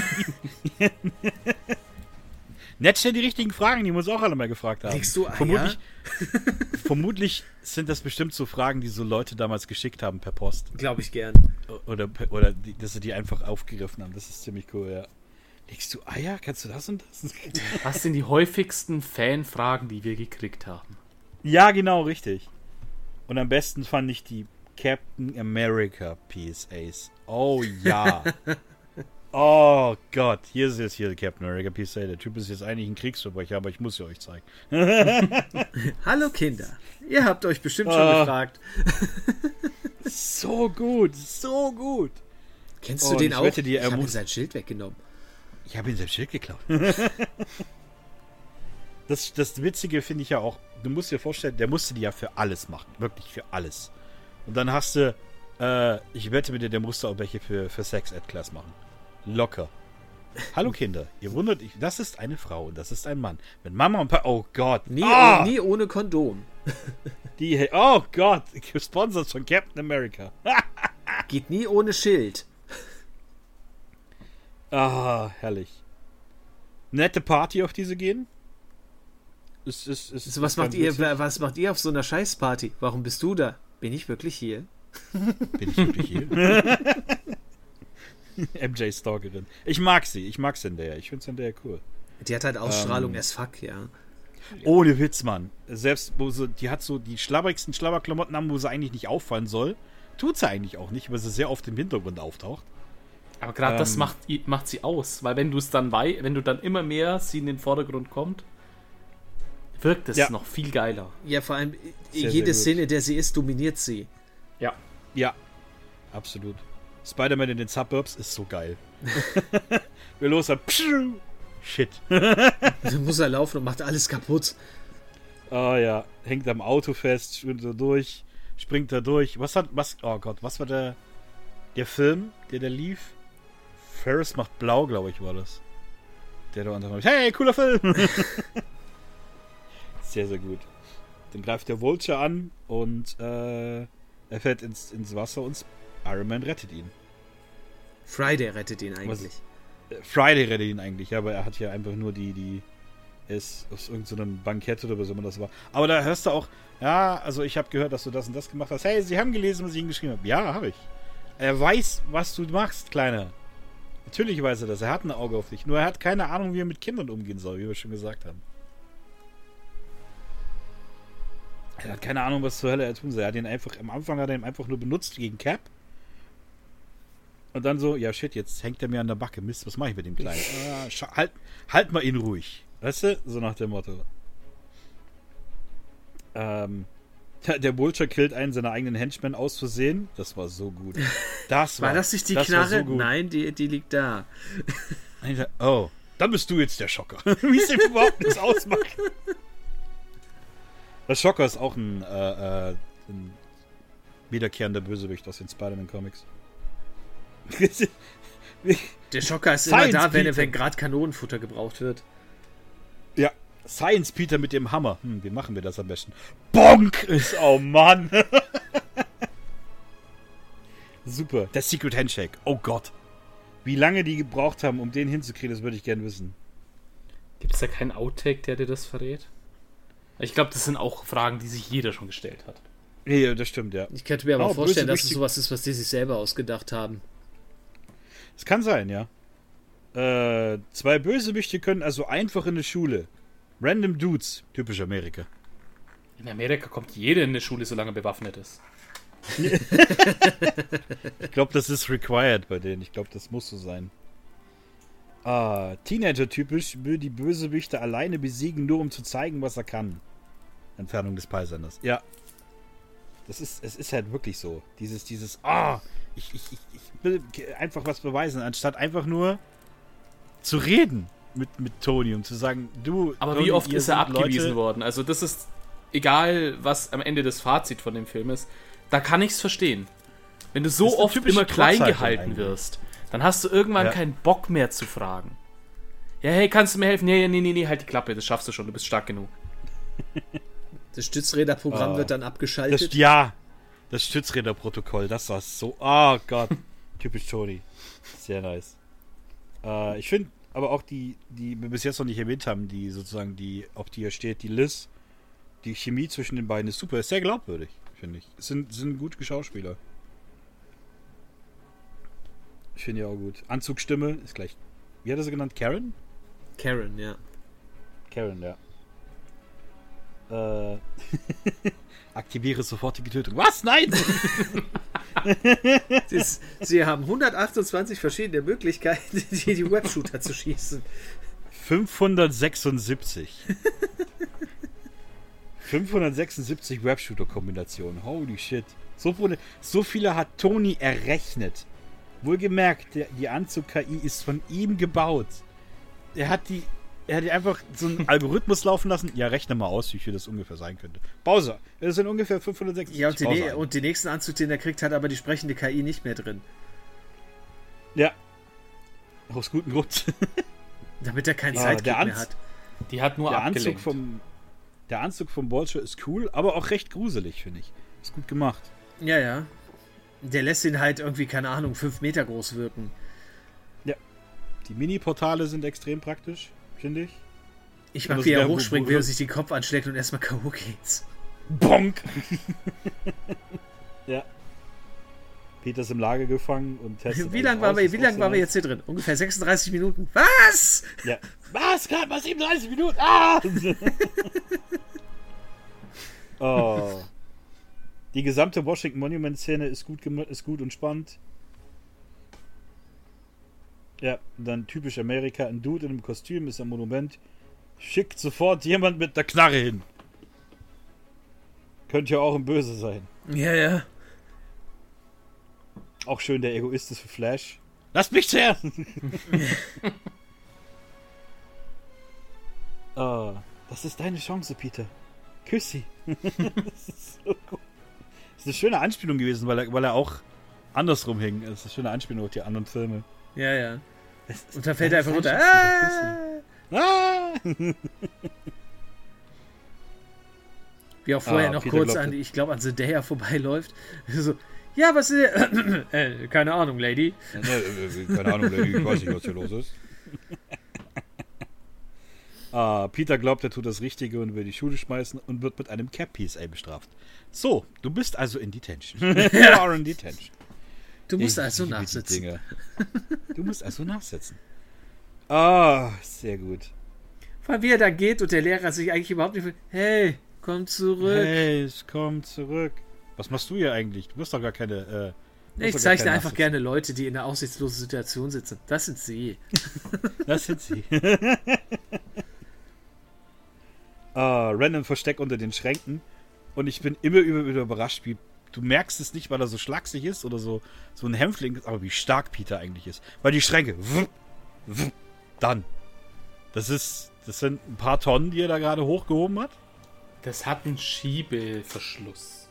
Speaker 1: Ned stellt die richtigen Fragen, die wir uns auch alle mal gefragt haben.
Speaker 2: Legst du Eier?
Speaker 1: Vermutlich, vermutlich sind das bestimmt so Fragen, die so Leute damals geschickt haben per Post.
Speaker 2: Glaube ich gern.
Speaker 1: Oder, oder die, dass sie die einfach aufgegriffen haben. Das ist ziemlich cool, ja. Legst du Eier? Kannst du das und das?
Speaker 3: Was sind die häufigsten Fanfragen, die wir gekriegt haben?
Speaker 1: Ja, genau, richtig. Und am besten fand ich die Captain America P S As. Oh ja. Oh Gott, hier ist jetzt hier Captain America P S A. Der Typ ist jetzt eigentlich ein Kriegsverbrecher, aber ich muss ja euch zeigen.
Speaker 2: Hallo Kinder, ihr habt euch bestimmt schon
Speaker 1: Ah.
Speaker 2: gefragt.
Speaker 1: So gut, so gut.
Speaker 2: Kennst
Speaker 1: Oh,
Speaker 2: du den
Speaker 1: ich
Speaker 2: auch?
Speaker 1: wette dir, er
Speaker 2: ich habe ihm
Speaker 1: muss-
Speaker 2: sein Schild weggenommen.
Speaker 1: Ich habe ihm sein Schild geklaut. das, das Witzige finde ich ja auch, du musst dir vorstellen, der musste die ja für alles machen. Wirklich für alles. Und dann hast du, äh, ich wette mit dir, der musste auch welche für, für Sex-Ed-Class machen. Locker. Hallo Kinder, ihr wundert euch, das ist eine Frau und das ist ein Mann. Mit Mama und Papa, oh Gott.
Speaker 2: Nie,
Speaker 1: Ah!
Speaker 2: nie ohne Kondom.
Speaker 1: Die, oh Gott, gesponsert von Captain America.
Speaker 2: Geht nie ohne Schild.
Speaker 1: Ah, herrlich. Nette Party, auf die sie gehen. Ist, ist, ist,
Speaker 2: So, was,
Speaker 1: ist
Speaker 2: macht
Speaker 1: ganz
Speaker 2: ihr,
Speaker 1: witzig.
Speaker 2: was macht ihr auf so einer Scheißparty? Warum bist du da? Bin ich wirklich hier?
Speaker 1: Bin ich wirklich hier? M J Stalkerin. Ich mag sie. Ich mag Zendaya. Ich finde Zendaya cool.
Speaker 2: Die hat halt Ausstrahlung
Speaker 1: Ähm.
Speaker 2: as fuck, ja.
Speaker 1: Ohne Witz, Mann. Selbst, wo sie, die hat so die schlabberigsten Schlabberklamotten an, wo sie eigentlich nicht auffallen soll. Tut sie eigentlich auch nicht, weil sie sehr oft im Hintergrund auftaucht.
Speaker 3: Aber gerade das
Speaker 1: Ähm.
Speaker 3: macht, macht sie aus, weil wenn du es dann wei wenn du dann immer mehr sie in den Vordergrund kommt, wirkt es
Speaker 1: Ja.
Speaker 3: noch viel geiler.
Speaker 2: Ja, vor allem
Speaker 1: Sehr,
Speaker 2: jede
Speaker 1: sehr gut.
Speaker 2: Szene, der sie ist, dominiert sie.
Speaker 3: Ja.
Speaker 1: Ja, absolut. Spider-Man in den Suburbs ist so geil. Wir los, dann pschuh, shit.
Speaker 2: Dann muss er laufen und macht alles kaputt.
Speaker 1: Ah ja, hängt am Auto fest, schwimmt da durch, springt da durch. Was hat, was, oh Gott, was war der, der Film, der da lief? Ferris macht blau, glaube ich, war das. Der da unter hey, cooler Film! Sehr, sehr gut. Dann greift der Vulture an und äh, er fällt ins, ins Wasser und Iron Man rettet ihn.
Speaker 2: Friday rettet ihn eigentlich.
Speaker 1: Äh, Friday rettet ihn eigentlich, ja, aber er hat ja einfach nur die, die, er ist aus irgendeinem Bankett oder was immer das war. Aber da hörst du auch, ja, also ich habe gehört, dass du das und das gemacht hast. Hey, sie haben gelesen, was ich ihnen geschrieben habe. Ja, habe ich. Er weiß, was du machst, Kleiner. Natürlich weiß er das. Er hat ein Auge auf dich. Nur er hat keine Ahnung, wie er mit Kindern umgehen soll, wie wir schon gesagt haben. Er hat keine Ahnung, was zur Hölle er tun soll. Er hat ihn einfach, am Anfang hat er ihn einfach nur benutzt gegen Cap. Und dann so, ja shit, jetzt hängt er mir an der Backe. Mist, was mache ich mit dem Kleinen? Ah, scha- halt, halt mal ihn ruhig. Weißt du? So nach dem Motto. Ähm, der, der Vulture killt einen seiner eigenen Henchmen aus Versehen. Das war so gut. Das war,
Speaker 2: War das nicht die
Speaker 1: das war
Speaker 2: Knarre?
Speaker 1: so gut.
Speaker 2: Nein, die, die liegt da.
Speaker 1: Oh, dann bist du jetzt der Schocker. Wie es ihm überhaupt nichts ausmacht. Der Schocker ist auch ein, äh, äh, ein wiederkehrender Bösewicht aus den Spider-Man-Comics.
Speaker 2: Der Schocker ist
Speaker 1: Science,
Speaker 2: immer da, wenn,
Speaker 1: Peter.
Speaker 2: wenn gerade Kanonenfutter gebraucht wird.
Speaker 1: Ja, Science Peter mit dem Hammer. Hm, wie machen wir das am besten? Bonk ist, oh Mann. Super. Der Secret Handshake. Oh Gott. Wie lange die gebraucht haben, um den hinzukriegen, das würde ich gerne wissen.
Speaker 3: Gibt es da keinen Outtake, der dir das verrät? Ich glaube, das sind auch Fragen, die sich jeder schon gestellt hat.
Speaker 1: Ja, das stimmt, ja.
Speaker 2: Ich könnte mir aber
Speaker 1: Oh,
Speaker 2: vorstellen, dass es
Speaker 1: Bösewichte-
Speaker 2: sowas ist, was die sich selber ausgedacht haben.
Speaker 1: Es kann sein, ja. Äh, zwei Bösewichte können also einfach in eine Schule. Random Dudes. Typisch Amerika.
Speaker 3: In Amerika kommt jeder in eine Schule, solange er bewaffnet ist.
Speaker 1: Ich glaube, das ist required bei denen. Ich glaube, das muss so sein. Ah, Teenager-typisch will die Bösewichte alleine besiegen, nur um zu zeigen, was er kann. Entfernung des Peilsenders. Ja. Das ist, es ist halt wirklich so. Dieses, dieses, ah, ich, ich, ich, ich will einfach was beweisen, anstatt einfach nur zu reden mit, mit Tony, um zu sagen, du.
Speaker 3: Aber
Speaker 1: Tony,
Speaker 3: wie oft
Speaker 1: ihr
Speaker 3: ist er
Speaker 1: seid
Speaker 3: abgewiesen
Speaker 1: Leute,
Speaker 3: worden? Also das ist, egal was am Ende das Fazit von dem Film ist, da kann ich's verstehen. Wenn du
Speaker 1: Das
Speaker 3: so
Speaker 1: ist eine
Speaker 3: oft
Speaker 1: typische
Speaker 3: immer klein
Speaker 1: Trotzhaltung
Speaker 3: gehalten
Speaker 1: eigentlich.
Speaker 3: wirst, dann hast du irgendwann
Speaker 1: Ja.
Speaker 3: keinen Bock mehr zu fragen. Ja, hey, kannst du mir helfen? Nee, nee, nee, nee, halt die Klappe, das schaffst du schon, du bist stark genug.
Speaker 2: Das Stützräderprogramm
Speaker 1: Ah.
Speaker 2: wird dann
Speaker 1: Das,
Speaker 2: abgeschaltet.
Speaker 1: ja, das Stützräderprotokoll, das war so. Oh Gott. Typisch Tony. Sehr nice. Äh, ich finde aber auch die, die wir bis jetzt noch nicht erwähnt haben, die sozusagen, die, auf die hier steht, die Liz, die Chemie zwischen den beiden ist super, ist sehr glaubwürdig, finde ich. Es sind, sind gute Schauspieler. Ich finde ja auch gut. Anzugstimme ist gleich. Wie hat er sie genannt? Karen?
Speaker 2: Karen, ja.
Speaker 1: Karen, ja. Äh. Aktiviere sofortige Tötung. Was? Nein!
Speaker 2: Das, sie haben hundertachtundzwanzig verschiedene Möglichkeiten, die, die Webshooter zu schießen.
Speaker 1: fünfhundertsechsundsiebzig. fünfhundertsechsundsiebzig Webshooter-Kombinationen. Holy shit. So viele, so viele hat Tony errechnet. Wohlgemerkt, der, die Anzug-K I ist von ihm gebaut. Er hat die, er hat die einfach so einen Algorithmus laufen lassen. Ja, rechne mal aus, wie viel das ungefähr sein könnte. Pause. Das sind ungefähr fünfhundertsechsundsiebzig.
Speaker 2: Ja, und, die,
Speaker 1: Pause
Speaker 2: ne
Speaker 1: ein.
Speaker 2: und den nächsten Anzug, den er kriegt, hat aber die sprechende K I nicht mehr drin.
Speaker 1: Ja. Aus gutem Grund.
Speaker 2: Damit er keinen
Speaker 1: Ah,
Speaker 2: Sidekick
Speaker 1: der
Speaker 2: mehr
Speaker 1: Anz-
Speaker 2: hat.
Speaker 3: Die hat nur
Speaker 1: Der Anzug
Speaker 3: abgelenkt.
Speaker 1: vom, der Anzug vom Vulture ist cool, aber auch recht gruselig, finde ich. Ist gut gemacht.
Speaker 2: Ja, ja. Der lässt ihn halt irgendwie, keine Ahnung, fünf Meter groß wirken.
Speaker 1: Die Mini-Portale sind extrem praktisch, finde ich.
Speaker 2: Ich
Speaker 1: Und
Speaker 2: mag,
Speaker 1: das
Speaker 2: wie er
Speaker 1: wär- wo-
Speaker 2: hochspringt,
Speaker 1: wo-
Speaker 2: wie er sich den Kopf anschlägt und erstmal K O geht's.
Speaker 1: Bonk! Ja. Peter ist im Lager gefangen und testet.
Speaker 2: Wie
Speaker 1: alles
Speaker 2: lange waren,
Speaker 1: aus.
Speaker 2: wir,
Speaker 1: Ist
Speaker 2: wie
Speaker 1: auch
Speaker 2: lang
Speaker 1: sehr
Speaker 2: waren wir
Speaker 1: nice.
Speaker 2: jetzt hier drin? Ungefähr sechsunddreißig Minuten. Was?
Speaker 1: Ja. Was? Gerade mal siebenunddreißig Minuten? Ah! Oh. Die gesamte Washington Monument-Szene ist gut, gem- ist gut und spannend. Ja, dann typisch Amerika. Ein Dude in einem Kostüm ist am Monument. Schickt sofort jemand mit der Knarre hin. Könnte ja auch ein Böse sein.
Speaker 2: Ja, ja.
Speaker 1: Auch schön der egoistische Flash. Lass mich zuerst! Oh, das ist deine Chance, Peter. Küss sie. Das ist so gut. Das ist eine schöne Anspielung gewesen, weil er, weil er auch andersrum hing. Das ist eine schöne Anspielung auf die anderen Filme.
Speaker 2: Ja, ja.
Speaker 1: Das ist
Speaker 2: Und dann fällt er einfach
Speaker 1: deine
Speaker 2: runter.
Speaker 1: Chance, Peter.
Speaker 2: Ah!
Speaker 1: Küss sie. Ah!
Speaker 2: Wie auch vorher
Speaker 1: Ah,
Speaker 2: noch
Speaker 1: Peter
Speaker 2: kurz
Speaker 1: glaubte-
Speaker 2: an, ich glaube, an Zendaya vorbeiläuft. So, ja, was ist äh, keine Ahnung, Lady.
Speaker 1: Ja, ne, äh, keine Ahnung, Lady, ich weiß nicht, was hier los ist. Ah, Peter glaubt, er tut das Richtige und will die Schule schmeißen und wird mit einem Cap-P S A bestraft. So, du bist also in Detention. You are in Detention.
Speaker 2: Du musst
Speaker 1: Ich
Speaker 2: also
Speaker 1: liebe die
Speaker 2: nachsitzen.
Speaker 1: Dinge. Du musst also nachsitzen. Ah, sehr gut.
Speaker 2: Vor allem, wie er da geht und der Lehrer sich eigentlich überhaupt nicht... Hey, komm zurück.
Speaker 1: Hey, es kommt zurück. Was machst du hier eigentlich? Du bist doch gar keine... Äh, du
Speaker 2: Nee,
Speaker 1: bist
Speaker 2: ich
Speaker 1: doch gar
Speaker 2: zeichne
Speaker 1: kein
Speaker 2: einfach
Speaker 1: Nachsitzen.
Speaker 2: gerne Leute, die in einer aussichtslosen Situation sitzen. Das sind sie.
Speaker 1: Das sind sie. ah, random Versteck unter den Schränken. Und ich bin immer über, wieder überrascht, wie du merkst es nicht, weil er so schlaksig ist oder so, so ein Hämpfling ist, aber wie stark Peter eigentlich ist. Weil die Schränke, wupp, wupp, dann. Das ist, das sind ein paar Tonnen, die er da gerade hochgehoben hat.
Speaker 3: Das hat einen Schiebeverschluss.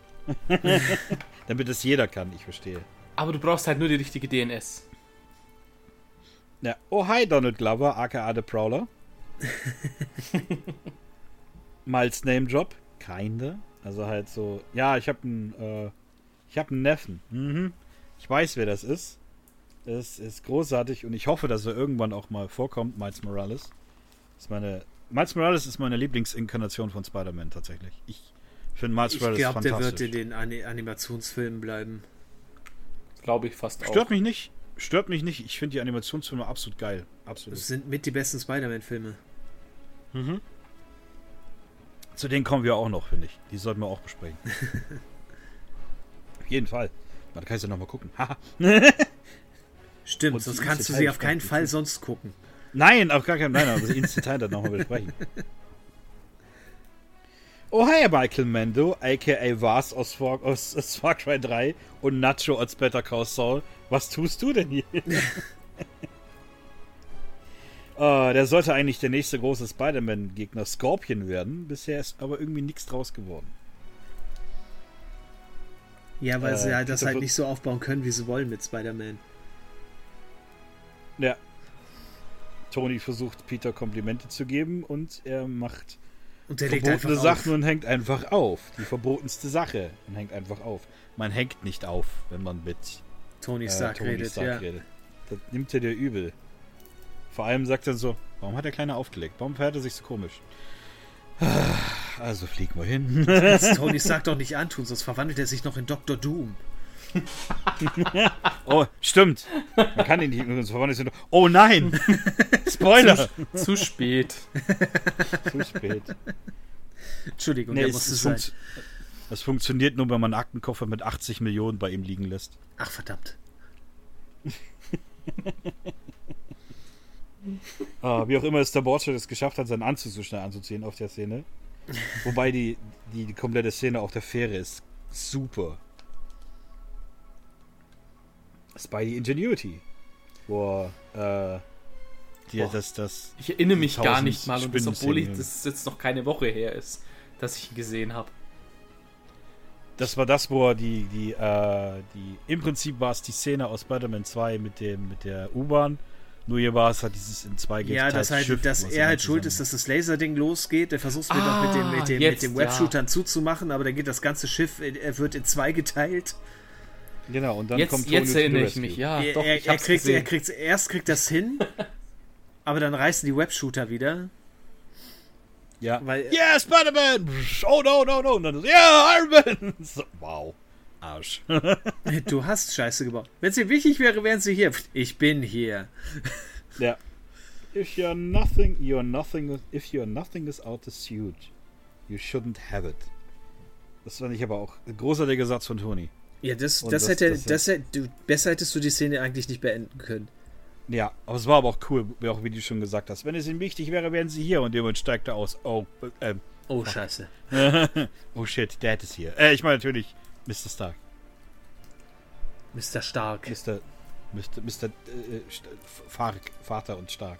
Speaker 1: Damit es jeder kann, ich verstehe.
Speaker 3: Aber du brauchst halt nur die richtige D N S.
Speaker 1: Ja. Oh, hi, Donald Glover, aka The Prowler. Miles Name Drop. Kinda. Also halt so, ja, ich habe einen, äh, ich habe einen Neffen. Mhm. Ich weiß, wer das ist. Es ist großartig und ich hoffe, dass er irgendwann auch mal vorkommt, Miles Morales. Das ist meine, Miles Morales ist meine Lieblingsinkarnation von Spider-Man tatsächlich. Ich finde Miles
Speaker 2: Ich
Speaker 1: Morales
Speaker 2: glaube, der wird
Speaker 1: fantastisch.
Speaker 2: in den Ani- Animationsfilmen bleiben.
Speaker 3: Glaube ich fast auch.
Speaker 1: Stört mich nicht. Stört mich nicht. Ich finde die Animationsfilme absolut geil. Absolut.
Speaker 2: Das sind mit die besten Spider-Man-Filme.
Speaker 1: Mhm. Zu denen kommen wir auch noch, finde ich. Die sollten wir auch besprechen. jeden Fall. Da kannst du nochmal gucken. Haha.
Speaker 2: Stimmt,
Speaker 1: Und
Speaker 2: sonst
Speaker 1: die
Speaker 2: kannst du
Speaker 1: ins
Speaker 2: sie
Speaker 1: Detail
Speaker 2: auf keinen
Speaker 1: gespannt.
Speaker 2: Fall sonst gucken.
Speaker 1: Nein, auf gar keinen Fall. Aber ins Detail dann nochmal besprechen. Oh, hi, Michael Mando, a k a. Vars aus Far, aus, aus Far Cry drei und Nacho als Better Call Saul. Was tust du denn hier? uh, der sollte eigentlich der nächste große Spider-Man-Gegner Scorpion werden. Bisher ist aber irgendwie nichts draus geworden.
Speaker 2: Ja, weil
Speaker 1: Äh,
Speaker 2: sie halt das
Speaker 1: Peter
Speaker 2: halt
Speaker 1: Fr-
Speaker 2: nicht so aufbauen können, wie sie wollen mit Spider-Man.
Speaker 1: Ja. Tony versucht, Peter Komplimente zu geben und er macht
Speaker 2: Und der legt
Speaker 1: verbotene
Speaker 2: einfach
Speaker 1: Sachen
Speaker 2: auf.
Speaker 1: und hängt einfach auf. Die verbotenste Sache und hängt einfach auf. Man hängt nicht auf, wenn man mit
Speaker 2: Tony
Speaker 1: äh,
Speaker 2: Stark
Speaker 1: Tony
Speaker 2: redet,
Speaker 1: Stark
Speaker 2: ja.
Speaker 1: redet. Das nimmt er dir übel. Vor allem sagt er so, warum hat der Kleine aufgelegt? Warum verhält er sich so komisch? Also fliegen wir hin.
Speaker 2: Das Tony Stark doch nicht antun, sonst verwandelt er sich noch in Doktor Doom.
Speaker 1: Oh, stimmt. Man kann ihn nicht nur so verwandeln. Oh nein! Spoiler!
Speaker 3: Zu spät.
Speaker 1: Zu spät.
Speaker 2: Entschuldigung,
Speaker 1: Nee,
Speaker 2: der
Speaker 1: es,
Speaker 2: musste
Speaker 1: es,
Speaker 2: sein.
Speaker 1: funkt, es funktioniert nur, wenn man einen Aktenkoffer mit achtzig Millionen bei ihm liegen lässt.
Speaker 2: Ach, verdammt.
Speaker 1: Ah, wie auch immer es der Borcher es geschafft hat, seinen Anzug so schnell anzuziehen auf der Szene. Wobei die, die, die komplette Szene auf der Fähre ist super. Spidey Ingenuity. Wo äh, die,
Speaker 3: Boah.
Speaker 1: das, das
Speaker 3: Ich erinnere mich gar
Speaker 1: tausend
Speaker 3: nicht mal, und das, obwohl ich,
Speaker 1: Spinnenszenen.
Speaker 3: das jetzt noch keine Woche her ist, dass ich ihn gesehen habe.
Speaker 1: Das war das, wo er die, die, äh, die, im Prinzip war es die Szene aus Spider-Man zwei mit dem, mit der U-Bahn. Nur hier war es halt dieses in zwei
Speaker 2: Ja, dass, halt,
Speaker 1: Schiff,
Speaker 2: dass
Speaker 1: was
Speaker 2: er
Speaker 1: immer
Speaker 2: halt schuld
Speaker 1: zusammen-
Speaker 2: ist, dass das Laserding losgeht. Der versucht es mir
Speaker 3: Ah,
Speaker 2: doch mit dem, mit dem,
Speaker 3: jetzt,
Speaker 2: mit dem
Speaker 3: ja.
Speaker 2: Webshootern zuzumachen, aber dann geht das ganze Schiff, er wird in zwei geteilt.
Speaker 1: Genau, und dann
Speaker 3: Jetzt,
Speaker 1: kommt Tony
Speaker 3: jetzt
Speaker 1: to the
Speaker 3: erinnere ich
Speaker 1: rescue.
Speaker 3: mich, ja.
Speaker 2: er,
Speaker 3: doch,
Speaker 2: er,
Speaker 3: ich
Speaker 2: er
Speaker 3: hab's
Speaker 2: kriegt, er
Speaker 3: gesehen.
Speaker 2: kriegt, erst kriegt das hin, aber dann reißen die Webshooter wieder.
Speaker 1: Ja.
Speaker 2: Weil-
Speaker 1: yeah, Spider-Man! Oh no, no, no! Und dann so, yeah, Iron Man! So, wow. Arsch.
Speaker 2: Du hast Scheiße gebaut. Wenn es dir wichtig wäre, wären sie hier. Ich bin hier.
Speaker 1: Ja. If you're nothing, you're nothing, if you're nothing without the suit, you shouldn't have it. Das fand ich aber auch ein großartiger Satz von Tony.
Speaker 2: Ja, das,
Speaker 1: Und
Speaker 2: das,
Speaker 1: das-
Speaker 2: hätte,
Speaker 1: das-
Speaker 2: das hätte, du, besser hättest du die Szene eigentlich nicht beenden können.
Speaker 1: Ja, aber es war aber auch cool, wie auch wie du schon gesagt hast. Wenn es ihnen wichtig wäre, wären sie hier und jemand steigt da aus. Oh, ähm,
Speaker 2: Oh, scheiße.
Speaker 1: oh shit, Dad ist hier. Äh, ich meine natürlich Mister Stark.
Speaker 2: Mister Stark.
Speaker 1: Mister Mister Mister Äh, St- Fark, Vater und Stark.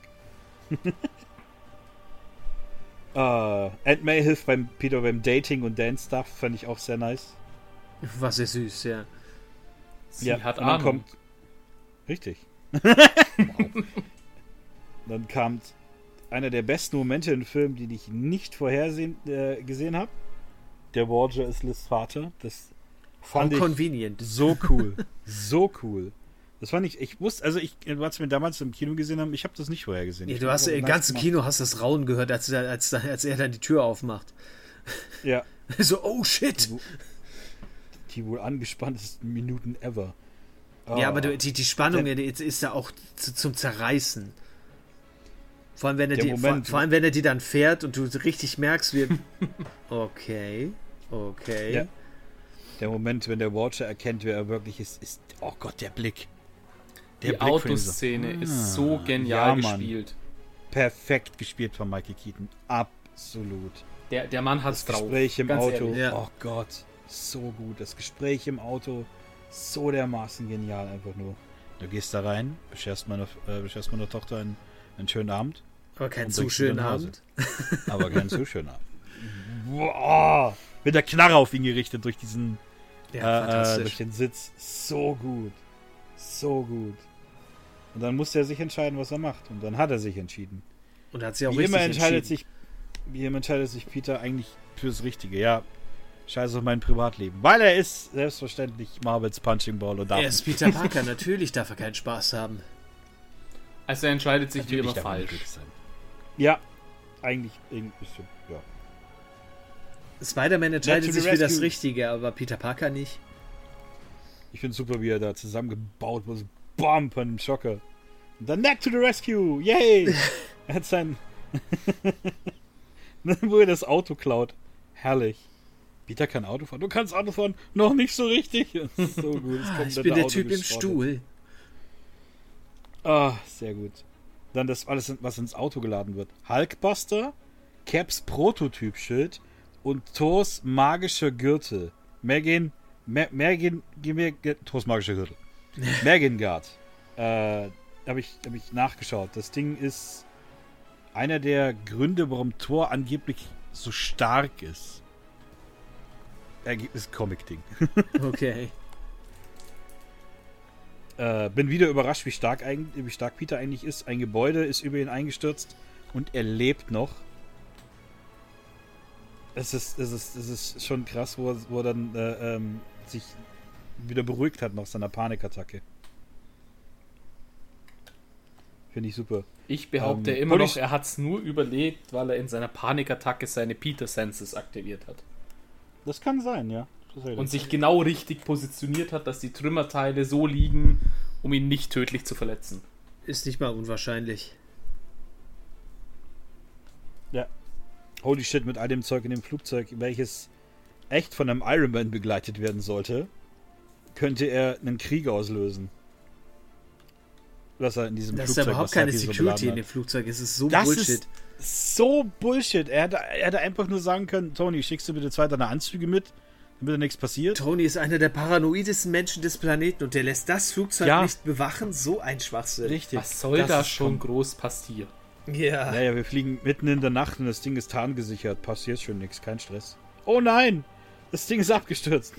Speaker 1: äh, Aunt May hilft beim Peter beim Dating und Dance-Stuff, fand ich auch sehr nice.
Speaker 2: War sehr süß, ja.
Speaker 3: Sie hat
Speaker 1: und dann
Speaker 3: Ahnung.
Speaker 1: kommt. Richtig. Wow. Dann kam einer der besten Momente im Film, die ich nicht vorhersehen äh, gesehen habe. Der Borgia ist Liz Vater. Das fand
Speaker 2: How
Speaker 1: ich
Speaker 2: convenient.
Speaker 1: so cool. So cool. Das fand ich, ich wusste, also ich, du hast mir damals im Kino gesehen haben, ich habe das nicht vorher gesehen.
Speaker 2: Ja,
Speaker 1: Ich
Speaker 2: du
Speaker 1: fand
Speaker 2: hast
Speaker 1: das
Speaker 2: im
Speaker 1: nice
Speaker 2: ganzen
Speaker 1: gemacht.
Speaker 2: Kino hast das Raunen gehört, als, er- als, als er dann die Tür aufmacht.
Speaker 1: Ja,
Speaker 2: So, oh shit.
Speaker 1: die wohl angespanntesten Minuten ever.
Speaker 2: Ja,
Speaker 1: Ah.
Speaker 2: aber du, die, die Spannung
Speaker 1: Der-
Speaker 2: ja, die ist ja auch zu, zum Zerreißen. Vor allem, wenn er
Speaker 1: Der
Speaker 2: die, vor,
Speaker 1: Moment-
Speaker 2: vor allem, wenn er die dann fährt und du richtig merkst, wie. Okay, okay.
Speaker 1: Ja. Der Moment, wenn der Watcher erkennt, wer er wirklich ist, ist, oh Gott, der Blick. Der
Speaker 3: Die
Speaker 1: Blick von ihm so,
Speaker 3: Autoszene
Speaker 1: ah,
Speaker 3: ist so genial
Speaker 1: ja, Mann.
Speaker 3: gespielt.
Speaker 1: Perfekt gespielt von Michael Keaton. Absolut.
Speaker 3: Der, der Mann hat's
Speaker 1: Das
Speaker 3: drauf.
Speaker 1: Gespräch im
Speaker 3: ganz
Speaker 1: Auto.
Speaker 3: ehrlich.
Speaker 2: Ja.
Speaker 1: Oh Gott, so gut. Das Gespräch im Auto, so dermaßen genial einfach nur. Du gehst da rein, bescherst meiner, äh, bescherst meiner Tochter einen, einen schönen Abend.
Speaker 2: Aber keinen
Speaker 1: Und
Speaker 2: zu
Speaker 1: bringst sie
Speaker 2: schönen
Speaker 1: nach Hause.
Speaker 2: Abend.
Speaker 1: Aber keinen zu schönen Abend. Boah, mit der Knarre auf ihn gerichtet durch diesen
Speaker 2: Ja,
Speaker 1: äh, äh,
Speaker 2: fantastisch.
Speaker 1: durch den Sitz. So gut. So gut. Und dann musste er sich entscheiden, was er macht. Und dann hat er sich entschieden.
Speaker 2: Und hat sie auch
Speaker 1: Wie
Speaker 2: richtig
Speaker 1: immer entscheidet
Speaker 2: entschieden.
Speaker 1: sich, wie immer entscheidet sich Peter eigentlich fürs Richtige. Ja, scheiße auf mein Privatleben. Weil er ist selbstverständlich Marvels Punching Ball und darf
Speaker 2: Er ist Peter Parker, natürlich darf er keinen Spaß haben.
Speaker 3: Also er entscheidet sich wie
Speaker 1: natürlich
Speaker 3: immer
Speaker 1: darf er
Speaker 3: falsch.
Speaker 1: glücklich sein. Ja, eigentlich ein bisschen, ja.
Speaker 2: Spider-Man entscheidet
Speaker 1: to the
Speaker 2: sich für das
Speaker 1: rescue.
Speaker 2: Richtige, aber Peter Parker nicht.
Speaker 1: Ich finde super, wie er da zusammengebaut wurde. So BAM von dem Schocker. Und dann Neck to the Rescue! Yay! Er hat sein... Wo er das Auto klaut. Herrlich. Peter kann Auto fahren. Du kannst Auto fahren, noch nicht so richtig. Das ist so gut. Das
Speaker 2: ich bin der Typ im Stuhl.
Speaker 1: Ah, sehr gut. Dann das alles, was ins Auto geladen wird. Hulkbuster, Caps Prototyp-Schild und Thors magischer Gürtel. Mergin, Mer, Mergin, gib mir Thors magischer Gürtel. Mergengard. Äh, habe ich, hab ich nachgeschaut. Das Ding ist einer der Gründe, warum Thor angeblich so stark ist. Er ist Comic-Ding.
Speaker 2: Okay.
Speaker 1: äh, bin wieder überrascht, wie stark, eigentlich, wie stark Peter eigentlich ist. Ein Gebäude ist über ihn eingestürzt und er lebt noch. Es ist, es ist, es ist schon krass, wo er, wo er dann äh, ähm, sich wieder beruhigt hat nach seiner Panikattacke. Finde ich super.
Speaker 3: Ich behaupte
Speaker 1: ähm,
Speaker 3: immer noch, er hat es nur überlebt, weil er in seiner Panikattacke seine Peter-Senses aktiviert hat.
Speaker 1: Das kann sein, ja.
Speaker 3: Und sich genau richtig positioniert hat, dass die Trümmerteile so liegen, um ihn nicht tödlich zu verletzen.
Speaker 2: Ist nicht mal unwahrscheinlich.
Speaker 1: Ja. Holy shit, mit all dem Zeug in dem Flugzeug, welches echt von einem Iron Man begleitet werden sollte, könnte er einen Krieg auslösen. Was er in diesem
Speaker 2: das
Speaker 1: Flugzeug...
Speaker 2: ist da überhaupt keine Security so in dem Flugzeug. Es ist so
Speaker 1: das
Speaker 2: Bullshit.
Speaker 1: Ist so Bullshit. Er hätte, er hätte einfach nur sagen können, Tony, schickst du bitte zwei deine Anzüge mit, damit da nichts passiert.
Speaker 2: Tony ist einer der paranoidesten Menschen des Planeten und der lässt das Flugzeug
Speaker 1: ja.
Speaker 2: nicht bewachen. So ein Schwachsinn.
Speaker 1: Richtig.
Speaker 3: Was soll
Speaker 1: das
Speaker 3: da schon groß passieren?
Speaker 2: Ja.
Speaker 1: Naja, wir fliegen mitten in der Nacht und das Ding ist tarngesichert. Passiert schon nichts, kein Stress. Oh nein! Das Ding ist abgestürzt.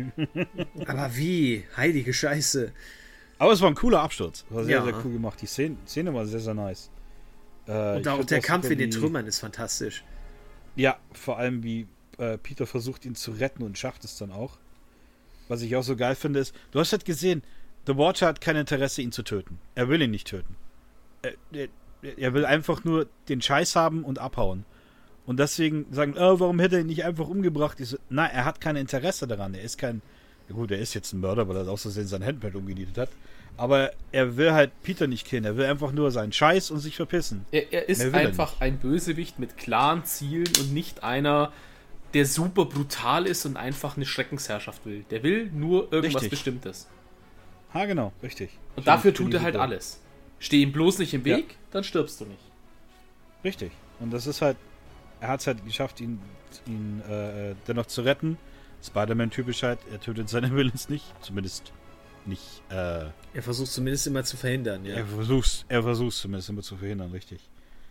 Speaker 2: Aber wie? Heilige Scheiße.
Speaker 1: Aber es war ein cooler Absturz. War sehr,
Speaker 2: ja.
Speaker 1: sehr cool gemacht. Die Szene, Szene war sehr, sehr nice. Äh,
Speaker 2: und auch der Kampf in den Trümmern ist fantastisch.
Speaker 1: Ja, vor allem wie äh, Peter versucht, ihn zu retten und schafft es dann auch. Was ich auch so geil finde, ist, du hast halt gesehen, The Watcher hat kein Interesse, ihn zu töten. Er will ihn nicht töten. Er, er, er will einfach nur den Scheiß haben und abhauen. Und deswegen sagen, oh, warum hätte er ihn nicht einfach umgebracht? Ich so, nein, er hat kein Interesse daran. Er ist kein... Ja gut, er ist jetzt ein Mörder, weil er aus Versehen sein Handpad umgenietet hat. Aber er will halt Peter nicht killen. Er will einfach nur seinen Scheiß und sich verpissen.
Speaker 3: Er, er ist einfach ein Bösewicht mit klaren Zielen und nicht einer, der super brutal ist und einfach eine Schreckensherrschaft will. Der will nur irgendwas
Speaker 1: Richtig.
Speaker 3: Bestimmtes.
Speaker 1: Ha, genau, richtig.
Speaker 3: Und
Speaker 1: Find,
Speaker 3: dafür
Speaker 1: find
Speaker 3: tut er halt
Speaker 1: super.
Speaker 3: alles. Steh ihm bloß nicht im Weg,
Speaker 1: Ja.
Speaker 3: dann stirbst du nicht.
Speaker 1: Richtig. Und das ist halt, er hat es halt geschafft, ihn, ihn äh, dennoch zu retten. Spider-Man typisch halt, er tötet seine Villains nicht. Zumindest nicht, äh,
Speaker 2: Er versucht zumindest immer zu verhindern, ja.
Speaker 1: er versucht er versucht's zumindest immer zu verhindern, richtig.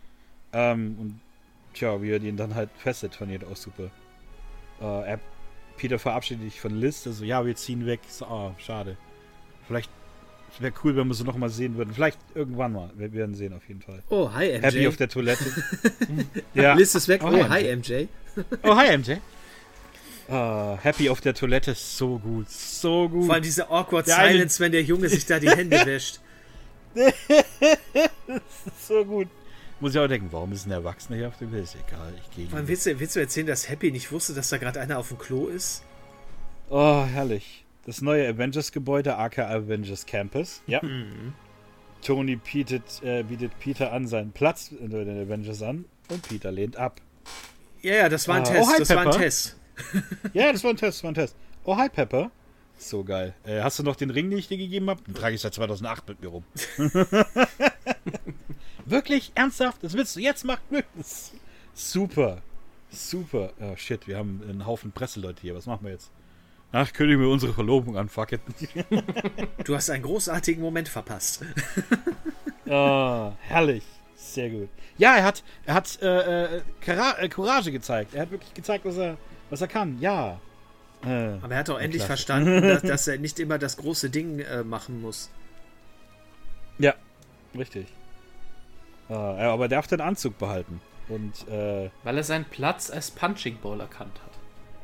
Speaker 1: Ähm, und tja, wie er den dann halt fesselt, fand ich auch super. Äh, er, Peter verabschiedet sich von Liz, also ja, wir ziehen weg. So, oh, schade. Vielleicht wäre cool, wenn wir sie noch mal sehen würden. Vielleicht irgendwann mal. Wir werden sehen, auf jeden Fall.
Speaker 2: Oh, hi, M J.
Speaker 1: Happy auf der Toilette. ja.
Speaker 2: Liz ist weg.
Speaker 1: Oh,
Speaker 2: Oh,
Speaker 1: hi,
Speaker 2: hi, M J.
Speaker 1: Oh, hi, M J. Uh, Happy auf der Toilette ist so gut. So gut.
Speaker 2: Vor allem diese awkward
Speaker 1: der
Speaker 2: Silence, eine... wenn der Junge sich da die Hände wäscht.
Speaker 1: Das ist so gut. Muss ich auch denken, warum ist ein Erwachsener hier auf dem Bild? Ist egal, ich gehe.
Speaker 2: Wann willst du, willst du erzählen, dass Happy nicht wusste, dass da gerade einer auf dem Klo ist?
Speaker 1: Oh, herrlich. Das neue Avengers-Gebäude, aka Avengers Campus. Ja.
Speaker 2: Mhm.
Speaker 1: Tony bietet, äh, bietet Peter an, seinen Platz in den Avengers an und Peter lehnt ab.
Speaker 2: Ja, ja, das war ein
Speaker 1: Ah,
Speaker 2: Test.
Speaker 1: oh, hi,
Speaker 2: das war ein
Speaker 1: Pepper.
Speaker 2: Test.
Speaker 1: Ja, das war ein Test, das war ein Test. Oh, hi, Pepper. So geil. Äh, hast du noch den Ring, den ich dir gegeben habe? Den trage ich seit zweitausendacht mit mir rum. Wirklich? Ernsthaft? Das willst du jetzt machen? Super. Super. Oh, shit, wir haben einen Haufen Presseleute hier. Was machen wir jetzt? Ach, kündigen wir unsere Verlobung an. Fuck it.
Speaker 2: Du hast einen großartigen Moment verpasst.
Speaker 1: Oh, herrlich. Sehr gut. Ja, er hat, er hat äh, äh, Kara- äh, Courage gezeigt. Er hat wirklich gezeigt, was er, was er kann. Ja. Äh,
Speaker 2: Aber er hat auch endlich
Speaker 1: klasse.
Speaker 2: verstanden, dass, dass er nicht immer das große Ding äh, machen muss.
Speaker 1: Ja, richtig. Äh, aber er darf den Anzug behalten. Und, äh,
Speaker 3: Weil er seinen Platz als Punching Ball erkannt hat.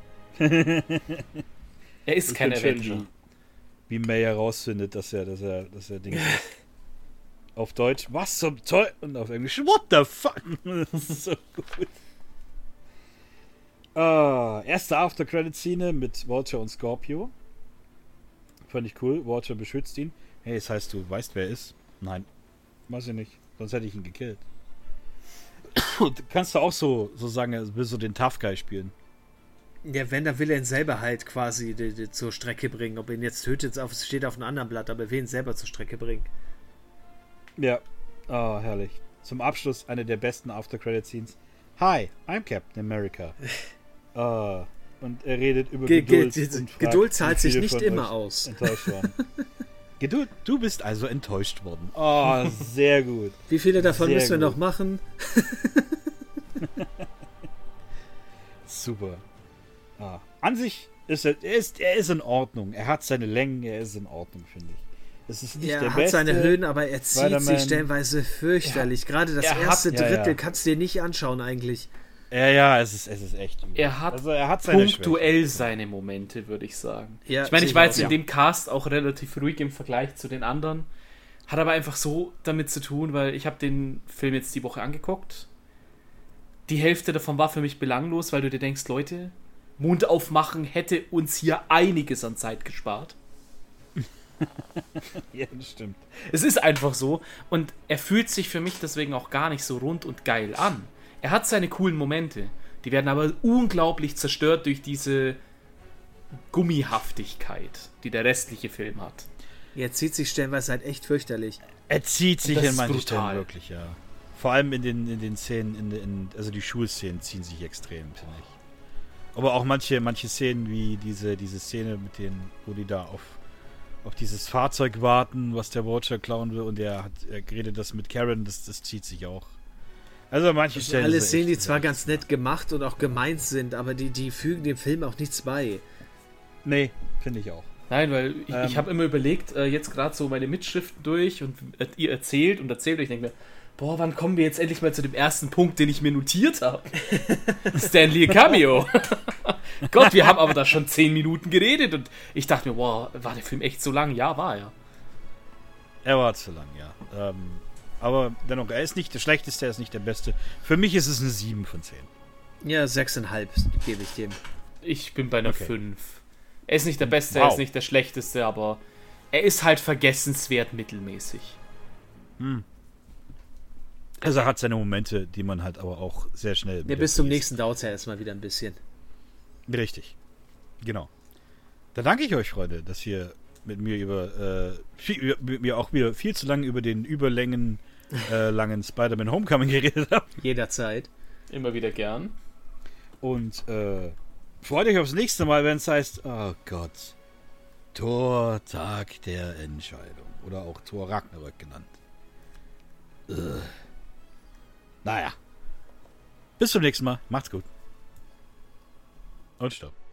Speaker 3: Er ist
Speaker 1: ich
Speaker 3: kein
Speaker 1: find schön,
Speaker 3: Avenger.
Speaker 1: Wie, wie May herausfindet, dass er, dass er, dass er Ding ist. Auf Deutsch, was zum Teufel? Und auf Englisch, what the fuck? Das ist so gut. Uh, erste After-Credit-Szene mit Vulture und Scorpio. Fand ich cool. Vulture beschützt ihn. Hey, das heißt, du weißt, wer er ist? Nein. Weiß ich nicht. Sonst hätte ich ihn gekillt. Du kannst du auch so, so sagen, er will so den Tough Guy spielen.
Speaker 2: Ja, wenn, dann will er ihn selber halt quasi die, die, zur Strecke bringen. Ob er ihn jetzt tötet, auf, steht auf einem anderen Blatt, aber er will ihn selber zur Strecke bringen.
Speaker 1: Ja. Oh, herrlich. Zum Abschluss eine der besten After-Credit-Scenes. Hi, I'm Captain America. uh, und er redet über
Speaker 2: Ge
Speaker 1: Geduld.
Speaker 2: Ge
Speaker 1: und fragt,
Speaker 2: Geduld zahlt sich
Speaker 1: wie viele
Speaker 2: nicht
Speaker 1: von
Speaker 2: immer
Speaker 1: euch
Speaker 2: aus.
Speaker 1: Enttäuscht waren. Geduld, du bist also enttäuscht worden. Oh, sehr gut.
Speaker 2: Wie viele davon
Speaker 1: Sehr
Speaker 2: müssen wir
Speaker 1: gut.
Speaker 2: noch machen?
Speaker 1: Super. Ah. An sich ist er, er, ist, er ist in Ordnung. Er hat seine Längen, er ist in Ordnung, finde ich. Es ist nicht
Speaker 2: Er
Speaker 1: der
Speaker 2: hat
Speaker 1: beste
Speaker 2: seine Höhen, aber er zieht
Speaker 1: Spider-Man.
Speaker 2: sich stellenweise fürchterlich. Gerade das
Speaker 1: er hat-
Speaker 2: erste
Speaker 1: ja,
Speaker 2: Drittel
Speaker 1: ja.
Speaker 2: kannst du dir nicht anschauen eigentlich.
Speaker 1: Ja, ja, es ist, es ist echt übel.
Speaker 3: Er hat
Speaker 1: also er hat seine
Speaker 3: punktuell
Speaker 1: Schwächen.
Speaker 3: seine Momente, würde ich sagen.
Speaker 2: Ja,
Speaker 3: ich meine,
Speaker 2: sehe
Speaker 3: ich
Speaker 2: ich
Speaker 3: war
Speaker 2: auch,
Speaker 3: jetzt in
Speaker 2: ja.
Speaker 3: dem Cast auch relativ ruhig im Vergleich zu den anderen. Hat aber einfach so damit zu tun, weil ich habe den Film jetzt die Woche angeguckt. Die Hälfte davon war für mich belanglos, weil du dir denkst, Leute, Mund aufmachen hätte uns hier einiges an Zeit gespart.
Speaker 1: Ja, das stimmt.
Speaker 3: Es ist einfach so. Und er fühlt sich für mich deswegen auch gar nicht so rund und geil an. Er hat seine coolen Momente. Die werden aber unglaublich zerstört durch diese Gummihaftigkeit, die der restliche Film hat.
Speaker 2: Er zieht sich stellenweise halt echt fürchterlich.
Speaker 1: Er zieht sich
Speaker 3: Das
Speaker 1: in
Speaker 3: ist
Speaker 1: manchen
Speaker 3: brutal.
Speaker 1: Stellen wirklich, ja. Vor allem in den, in den Szenen, in, in, also die Schulszenen ziehen sich extrem, finde ich. Aber auch manche, manche Szenen wie diese, diese Szene mit denen, wo die da auf, auf dieses Fahrzeug warten, was der Watcher klauen will, und er hat, er redet das mit Karen, das, das zieht sich auch. Also manche
Speaker 2: Das sind
Speaker 1: Stellen.
Speaker 2: alle
Speaker 1: ist
Speaker 2: Szenen, die
Speaker 1: echt-
Speaker 2: zwar ganz nett gemacht und auch gemeint sind, aber die, die fügen dem Film auch nichts bei.
Speaker 1: Nee, finde ich auch.
Speaker 3: Nein, weil ich,
Speaker 1: Ähm.
Speaker 3: ich habe immer überlegt, äh, jetzt gerade so meine Mitschriften durch und äh, ihr erzählt und erzählt und ich denke mir, boah, wann kommen wir jetzt endlich mal zu dem ersten Punkt, den ich mir notiert habe? Stan Lee Cameo. Gott, wir haben aber da schon zehn Minuten geredet und ich dachte mir, wow, war der Film echt so lang? Ja, war er.
Speaker 1: Er war zu lang, ja. Ähm, aber dennoch, er ist nicht der schlechteste, er ist nicht der beste. Für mich ist es eine sieben von zehn.
Speaker 2: Ja, sechseinhalb gebe ich dem.
Speaker 3: Ich bin bei einer
Speaker 1: Okay.
Speaker 3: fünf. Er ist nicht der Beste, er
Speaker 1: Wow.
Speaker 3: ist nicht der Schlechteste, aber er ist halt vergessenswert mittelmäßig.
Speaker 1: Also er hat seine Momente, die man halt aber auch sehr schnell.
Speaker 2: Ja,
Speaker 1: wieder
Speaker 2: bis zum
Speaker 1: vergisst.
Speaker 2: nächsten dauert es ja erstmal wieder ein bisschen.
Speaker 1: Richtig. Genau. Dann danke ich euch, Freunde, dass ihr mit mir über, äh, viel, über mit mir auch wieder viel zu lange über den Überlängen äh, langen Spider-Man Homecoming geredet habt.
Speaker 2: Jederzeit.
Speaker 3: Immer wieder gern.
Speaker 1: Und äh, freut euch aufs nächste Mal, wenn es heißt, oh Gott, Thor Tag der Entscheidung. Oder auch Thor Ragnarök genannt. Ugh. Naja. Bis zum nächsten Mal. Macht's gut. Und stopp.